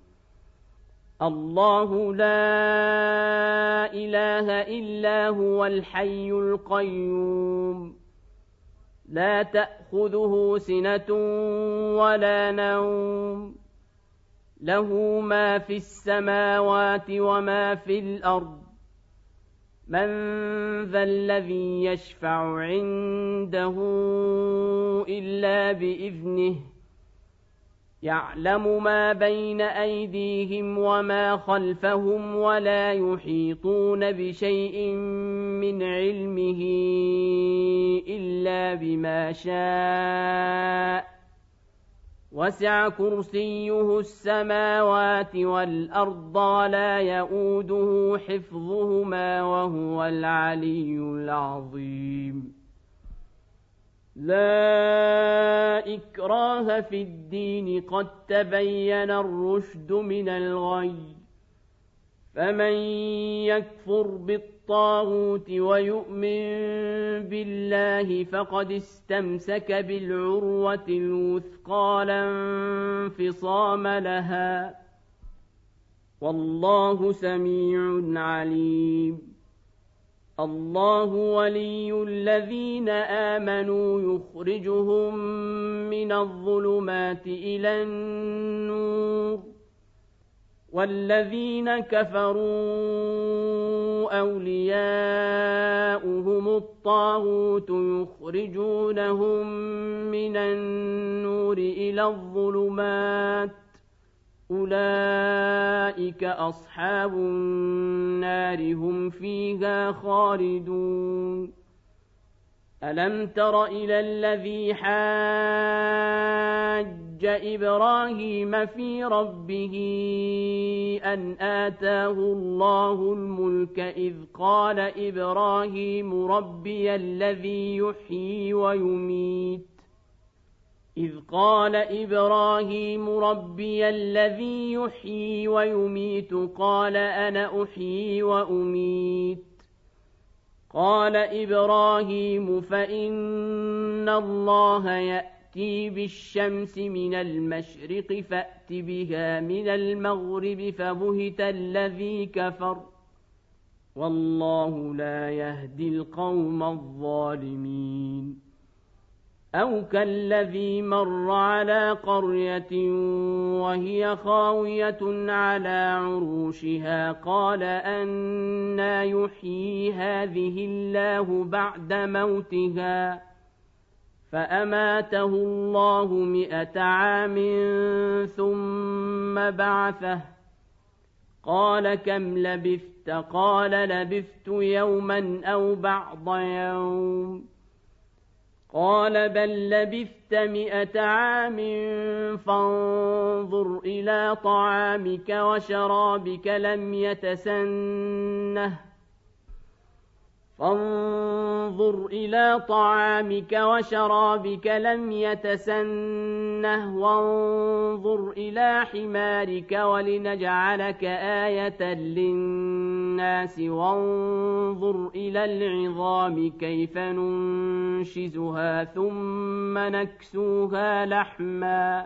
الله لا إله إلا هو الحي القيوم لا تأخذه سنة ولا نوم له ما في السماوات وما في الأرض من ذا الذي يشفع عنده إلا بإذنه يعلم ما بين أيديهم وما خلفهم ولا يحيطون بشيء من علمه إلا بما شاء وسع كرسيه السماوات والأرض ولا يئوده حفظهما وهو العلي العظيم لا إكراه في الدين قد تبين الرشد من الغي فمن يكفر بالطاغوت ويؤمن بالله فقد استمسك بالعروة الوثقى لا انفصام لها والله سميع عليم الله ولي الذين آمنوا يخرجهم من الظلمات إلى النور والذين كفروا أولياؤهم الطاغوت يخرجونهم من النور إلى الظلمات أولئك أصحاب النار هم فيها خالدون ألم تر إلى الذي حاج إبراهيم في ربه أن آتاه الله الملك إذ قال إبراهيم ربي الذي يحيي ويميت قال أنا أحيي وأميت قال إبراهيم فإن الله يأتي بالشمس من المشرق فأت بها من المغرب فبهت الذي كفر والله لا يهدي القوم الظالمين أو كالذي مر على قرية وهي خاوية على عروشها قال أنى يحيي هذه الله بعد موتها فأماته الله 100 عام ثم بعثه قال كم لبثت لبثت قال لبثت يوما أو بعض يوم قال بل لبثت 100 عام فانظر إلى طعامك وشرابك لم يتسنه وانظر إلى حمارك ولنجعلك آية للناس وانظر إلى العظام كيف ننشزها ثم نكسوها لحما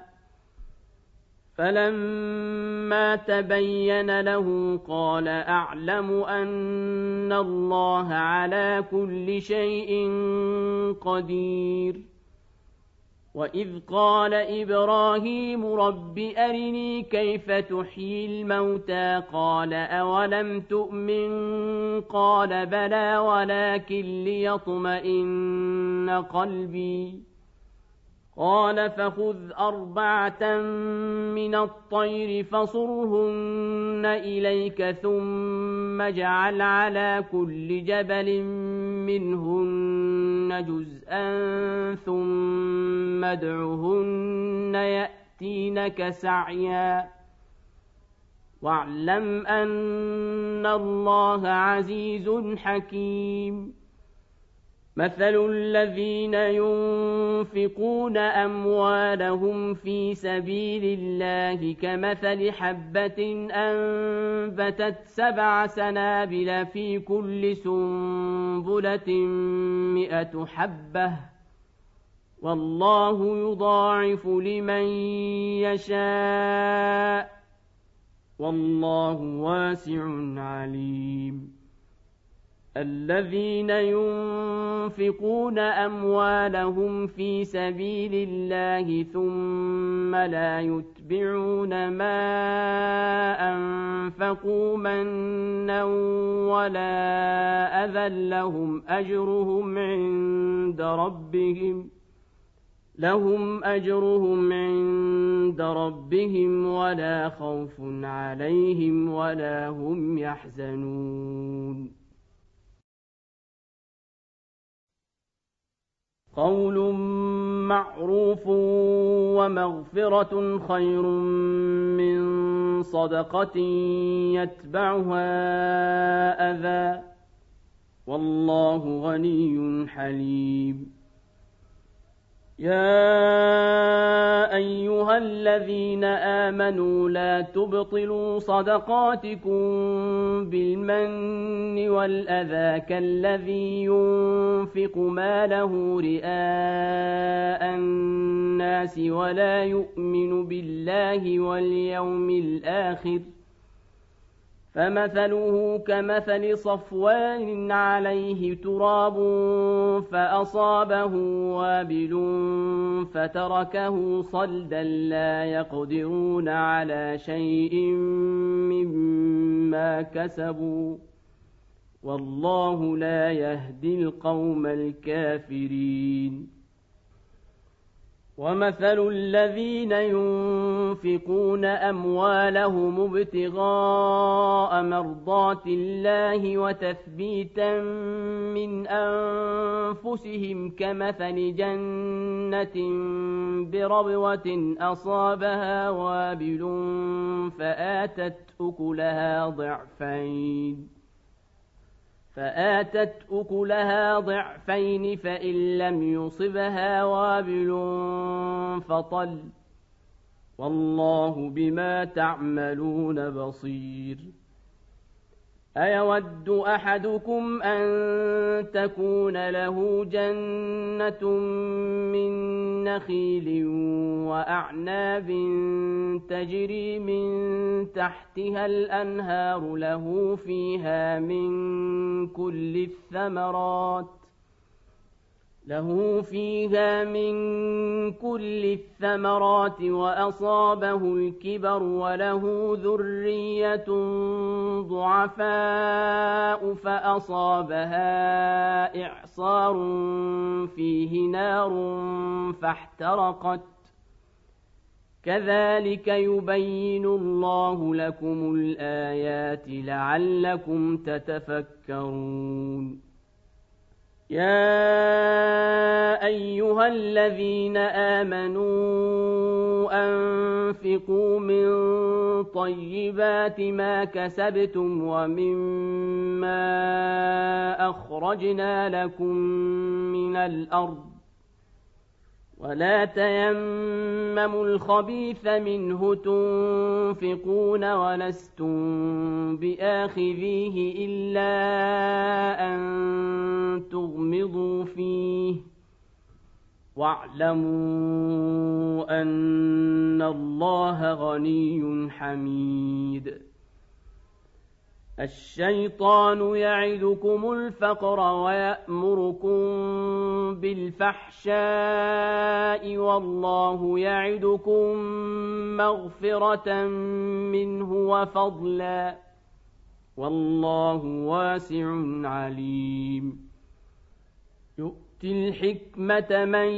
فلما تبين له قال أعلم أن الله على كل شيء قدير وإذ قال إبراهيم رب أرني كيف تحيي الموتى قال أولم تؤمن قال بلى ولكن ليطمئن قلبي قال فخذ 4 من الطير فصرهن إليك ثم اجعل على كل جبل منهن جزءا ثم ادعهن يأتينك سعيا واعلم أن الله عزيز حكيم مثل الذين ينفقون أموالهم في سبيل الله كمثل حبة أنبتت 7 سنابل في كل سنبلة 100 حبة والله يضاعف لمن يشاء والله واسع عليم الذين ينفقون أموالهم في سبيل الله ثم لا يتبعون ما أنفقوا منا ولا أذى لهم أجرهم عند ربهم ولا خوف عليهم ولا هم يحزنون قول معروف ومغفرة خير من صدقة يتبعها أذى والله غني حليم يا أيها الذين آمنوا لا تبطلوا صدقاتكم بالمن والأذى كالذي ينفق ماله رئاء الناس ولا يؤمن بالله واليوم الآخر فمثله كمثل صفوان عليه تراب فأصابه وابل فتركه صلدا لا يقدرون على شيء مما كسبوا والله لا يهدي القوم الكافرين ومثل الذين ينفقون أموالهم ابتغاء مرضات الله وتثبيتا من أنفسهم كمثل جنة بربوة أصابها وابل فآتت أكلها ضعفين فإن لم يصبها وابل فطل والله بما تعملون بصير أيود أحدكم أن تكون له جنة من نخيل وأعناب تجري من تحتها الأنهار له فيها من كل الثمرات وأصابه الكبر وله ذرية ضعفاء فأصابها إعصار فيه نار فاحترقت كذلك يبين الله لكم الآيات لعلكم تتفكرون يا أيها الذين آمنوا أنفقوا من طيبات ما كسبتم ومما أخرجنا لكم من الأرض ولا تيمموا الخبيث منه تنفقون ولستم بآخذيه إلا أن تغمضوا فيه واعلموا أن الله غني حميد الشيطان يعدكم الفقر ويأمركم بالفحشاء والله يعدكم مغفرة منه وفضلا والله واسع عليم يؤتي الحكمة من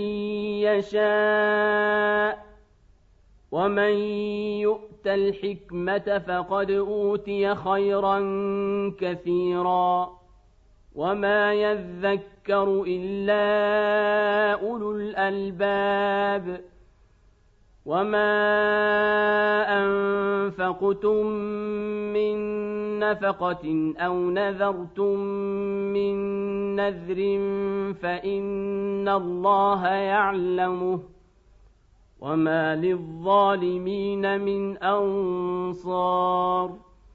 يشاء ومن يؤت الحكمة فقد أوتي خيرا كثيرا وما يذكر إلا أولو الألباب وما أنفقتم من نفقة أو نذرتم من نذر فإن الله يعلمه وما للظالمين من أنصار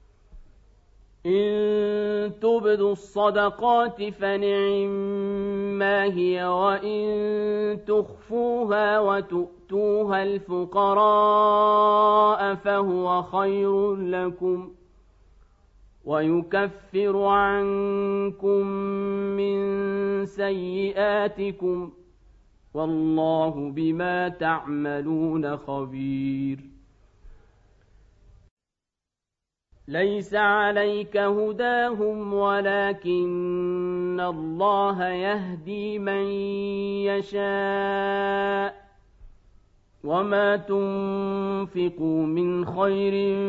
إن تبدوا الصدقات فنعما هي وإن تخفوها وتؤتوها الفقراء فهو خير لكم ويكفر عنكم من سيئاتكم والله بما تعملون خبير ليس عليك هداهم ولكن الله يهدي من يشاء وما تنفقوا من خير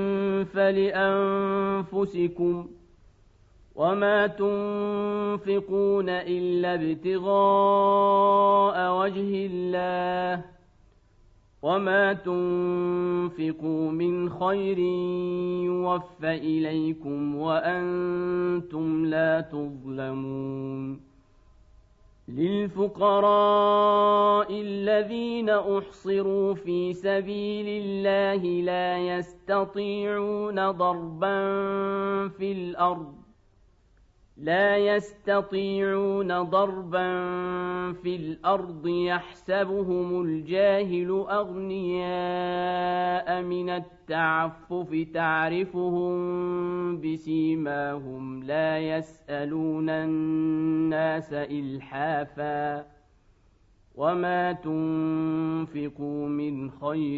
فلأنفسكم وما تنفقون إلا ابتغاء وجه الله وما تنفقوا من خير يوفى إليكم وأنتم لا تظلمون للفقراء الذين أحصروا في سبيل الله لا يستطيعون ضربا في الأرض يحسبهم الجاهل أغنياء من التعفف تعرفهم بسيماهم لا يسألون الناس إلحافا وما تنفقوا من خير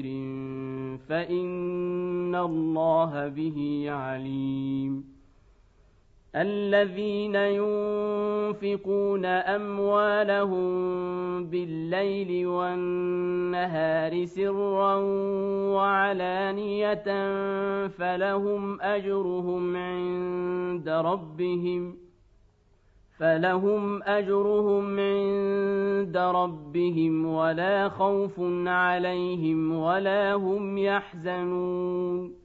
فإن الله به عليم الذين ينفقون أموالهم بالليل والنهار سرا وعلانية فلهم أجرهم عند ربهم ولا خوف عليهم ولا هم يحزنون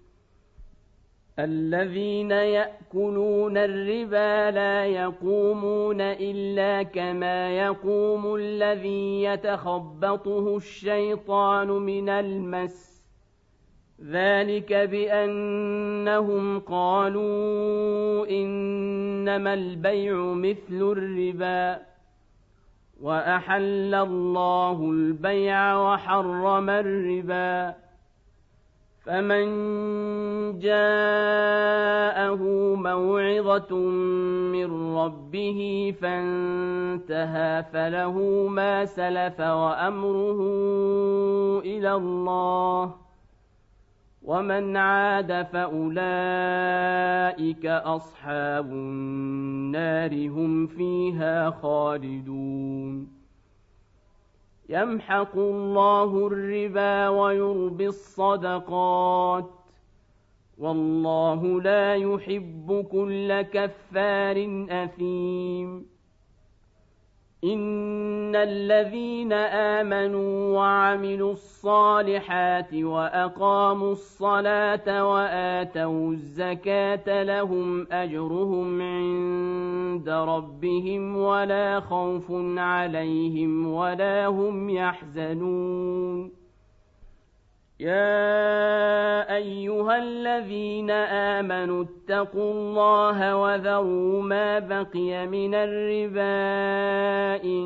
الذين يأكلون الربا لا يقومون إلا كما يقوم الذي يتخبطه الشيطان من المس ذلك بأنهم قالوا إنما البيع مثل الربا وأحل الله البيع وحرم الربا فمن جاءه موعظة من ربه فانتهى فله ما سلف وأمره إلى الله ومن عاد فأولئك أصحاب النار هم فيها خالدون يمحق الله الربا ويربي الصدقات والله لا يحب كل كفار أثيم إن الذين آمنوا وعملوا الصالحات وأقاموا الصلاة وآتوا الزكاة لهم أجرهم عند ربهم ولا خوف عليهم ولا هم يحزنون يا أيها الذين آمنوا اتقوا الله وذروا ما بقي من الربا إن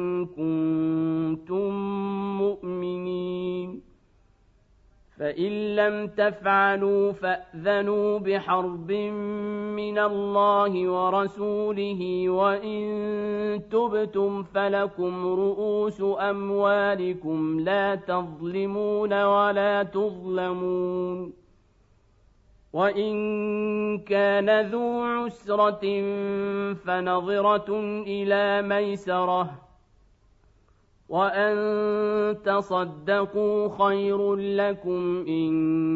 كنتم مؤمنين فإن لم تفعلوا فأذنوا بحرب من الله ورسوله وإن تبتم فلكم رؤوس أموالكم لا تظلمون ولا تظلمون وإن كان ذو عسرة فنظرة إلى ميسرة وأن تصدقوا خير لكم إن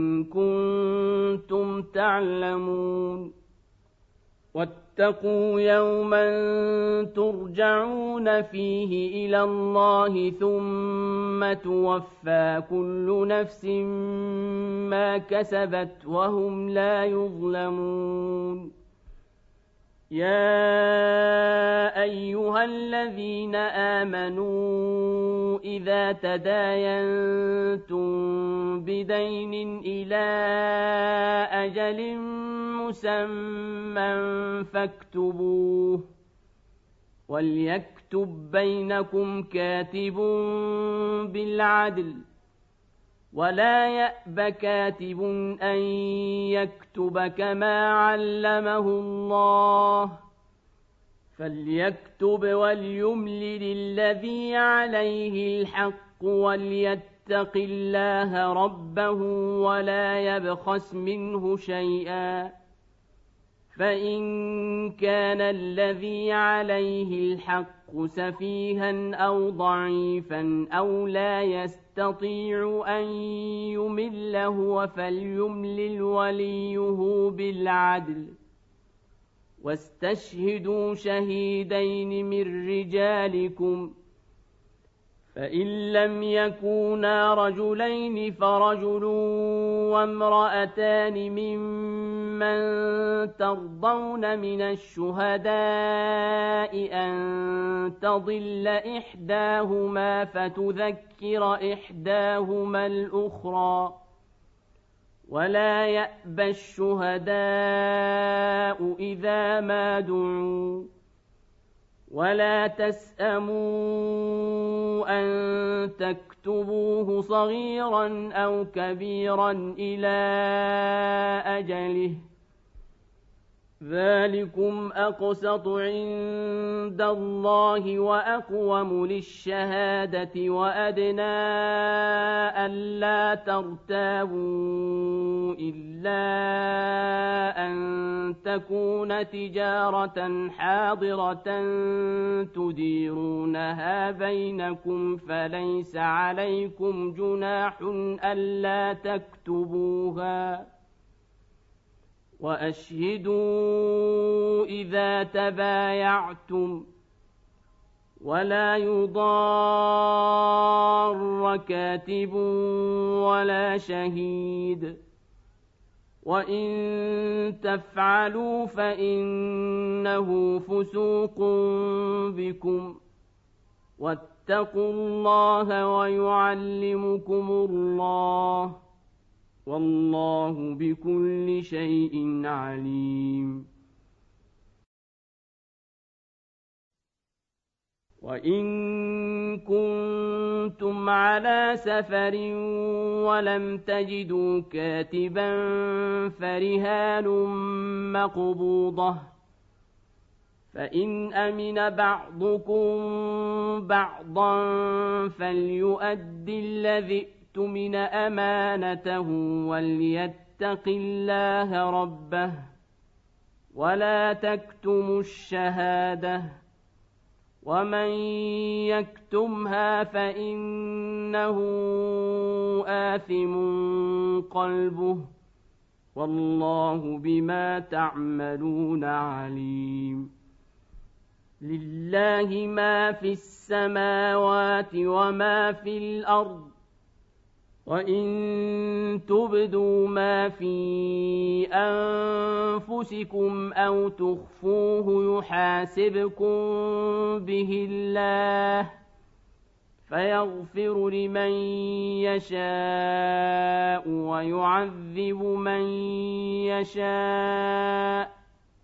كنتم تعلمون واتقوا يوما ترجعون فيه إلى الله ثم توفى كل نفس ما كسبت وهم لا يظلمون يا أيها الذين آمنوا إذا تداينتم بدين إلى أجل مسمى فاكتبوه وليكتب بينكم كاتب بالعدل ولا يأب كاتب أن يكتب كما علمه الله فليكتب وليملل الذي عليه الحق وليتق الله ربه ولا يبخس منه شيئا فإن كان الذي عليه الحق سفيها أو ضعيفا أو لا يستطيع أن يمل هو فليملل وليه بالعدل واستشهدوا شهيدين من رجالكم فإن لم يكونا رجلين فرجل وامرأتان ممن ترضون من الشهداء أن تضل إحداهما فتذكر إحداهما الأخرى ولا يأبى الشهداء إذا ما دعوا ولا تسأموا أن تكتبوه صغيرا أو كبيرا إلى أجله ذلكم أقسط عند الله وأقوم للشهادة وأدنى ألا ترتابوا إلا أن تكون تجارة حاضرة تديرونها بينكم فليس عليكم جناح ألا تكتبوها وأشهدوا إذا تبايعتم ولا يضار كاتب ولا شهيد وإن تفعلوا فإنه فسوق بكم واتقوا الله ويعلمكم الله والله بكل شيء عليم وإن كنتم على سفر ولم تجدوا كاتبا فرهان مقبوضة فإن أمن بعضكم بعضا فليؤد الذي اؤتمن أمانته وليتق الله ربه ولا تكتموا الشهادة ومن يكتمها فإنه آثم قلبه والله بما تعملون عليم لله ما في السماوات وما في الأرض وإن تبدوا ما في أنفسكم أو تخفوه يحاسبكم به الله فيغفر لمن يشاء ويعذب من يشاء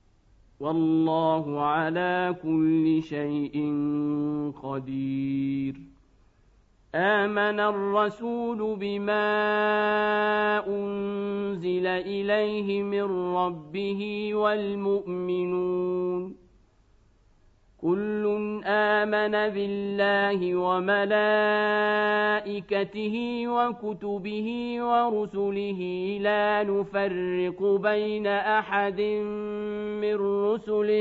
والله على كل شيء قدير آمن الرسول بما أنزل إليه من ربه والمؤمنون كل آمن بالله وملائكته وكتبه ورسله لا نفرق بين أحد من رسله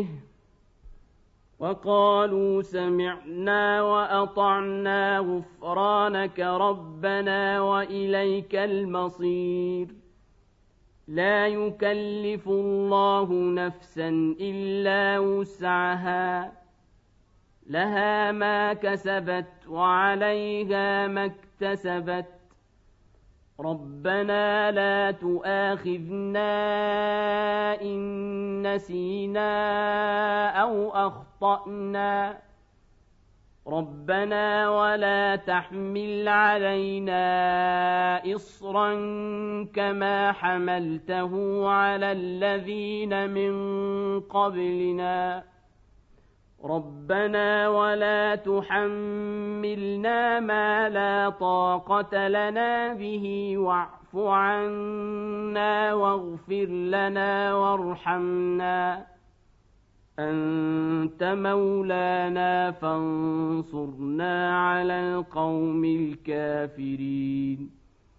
وقالوا سمعنا وأطعنا غفرانك ربنا وإليك المصير لا يكلف الله نفسا إلا وسعها لها ما كسبت وعليها ما اكتسبت ربنا لا تؤاخذنا إن نسينا أو أخطأنا ربنا ولا تحمل علينا إصرا كما حملته على الذين من قبلنا ربنا ولا تحملنا ما لا طاقة لنا به واعف عنا واغفر لنا وارحمنا أنت مولانا فانصرنا على القوم الكافرين.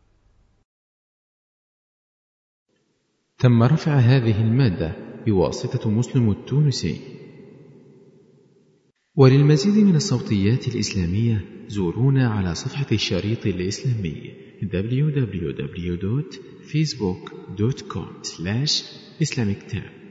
تم رفع هذه المادة بواسطة مسلم التونسي. وللمزيد من الصوتيات الإسلامية زورونا على صفحة الشريط الإسلامي www.facebook.com/islamictab.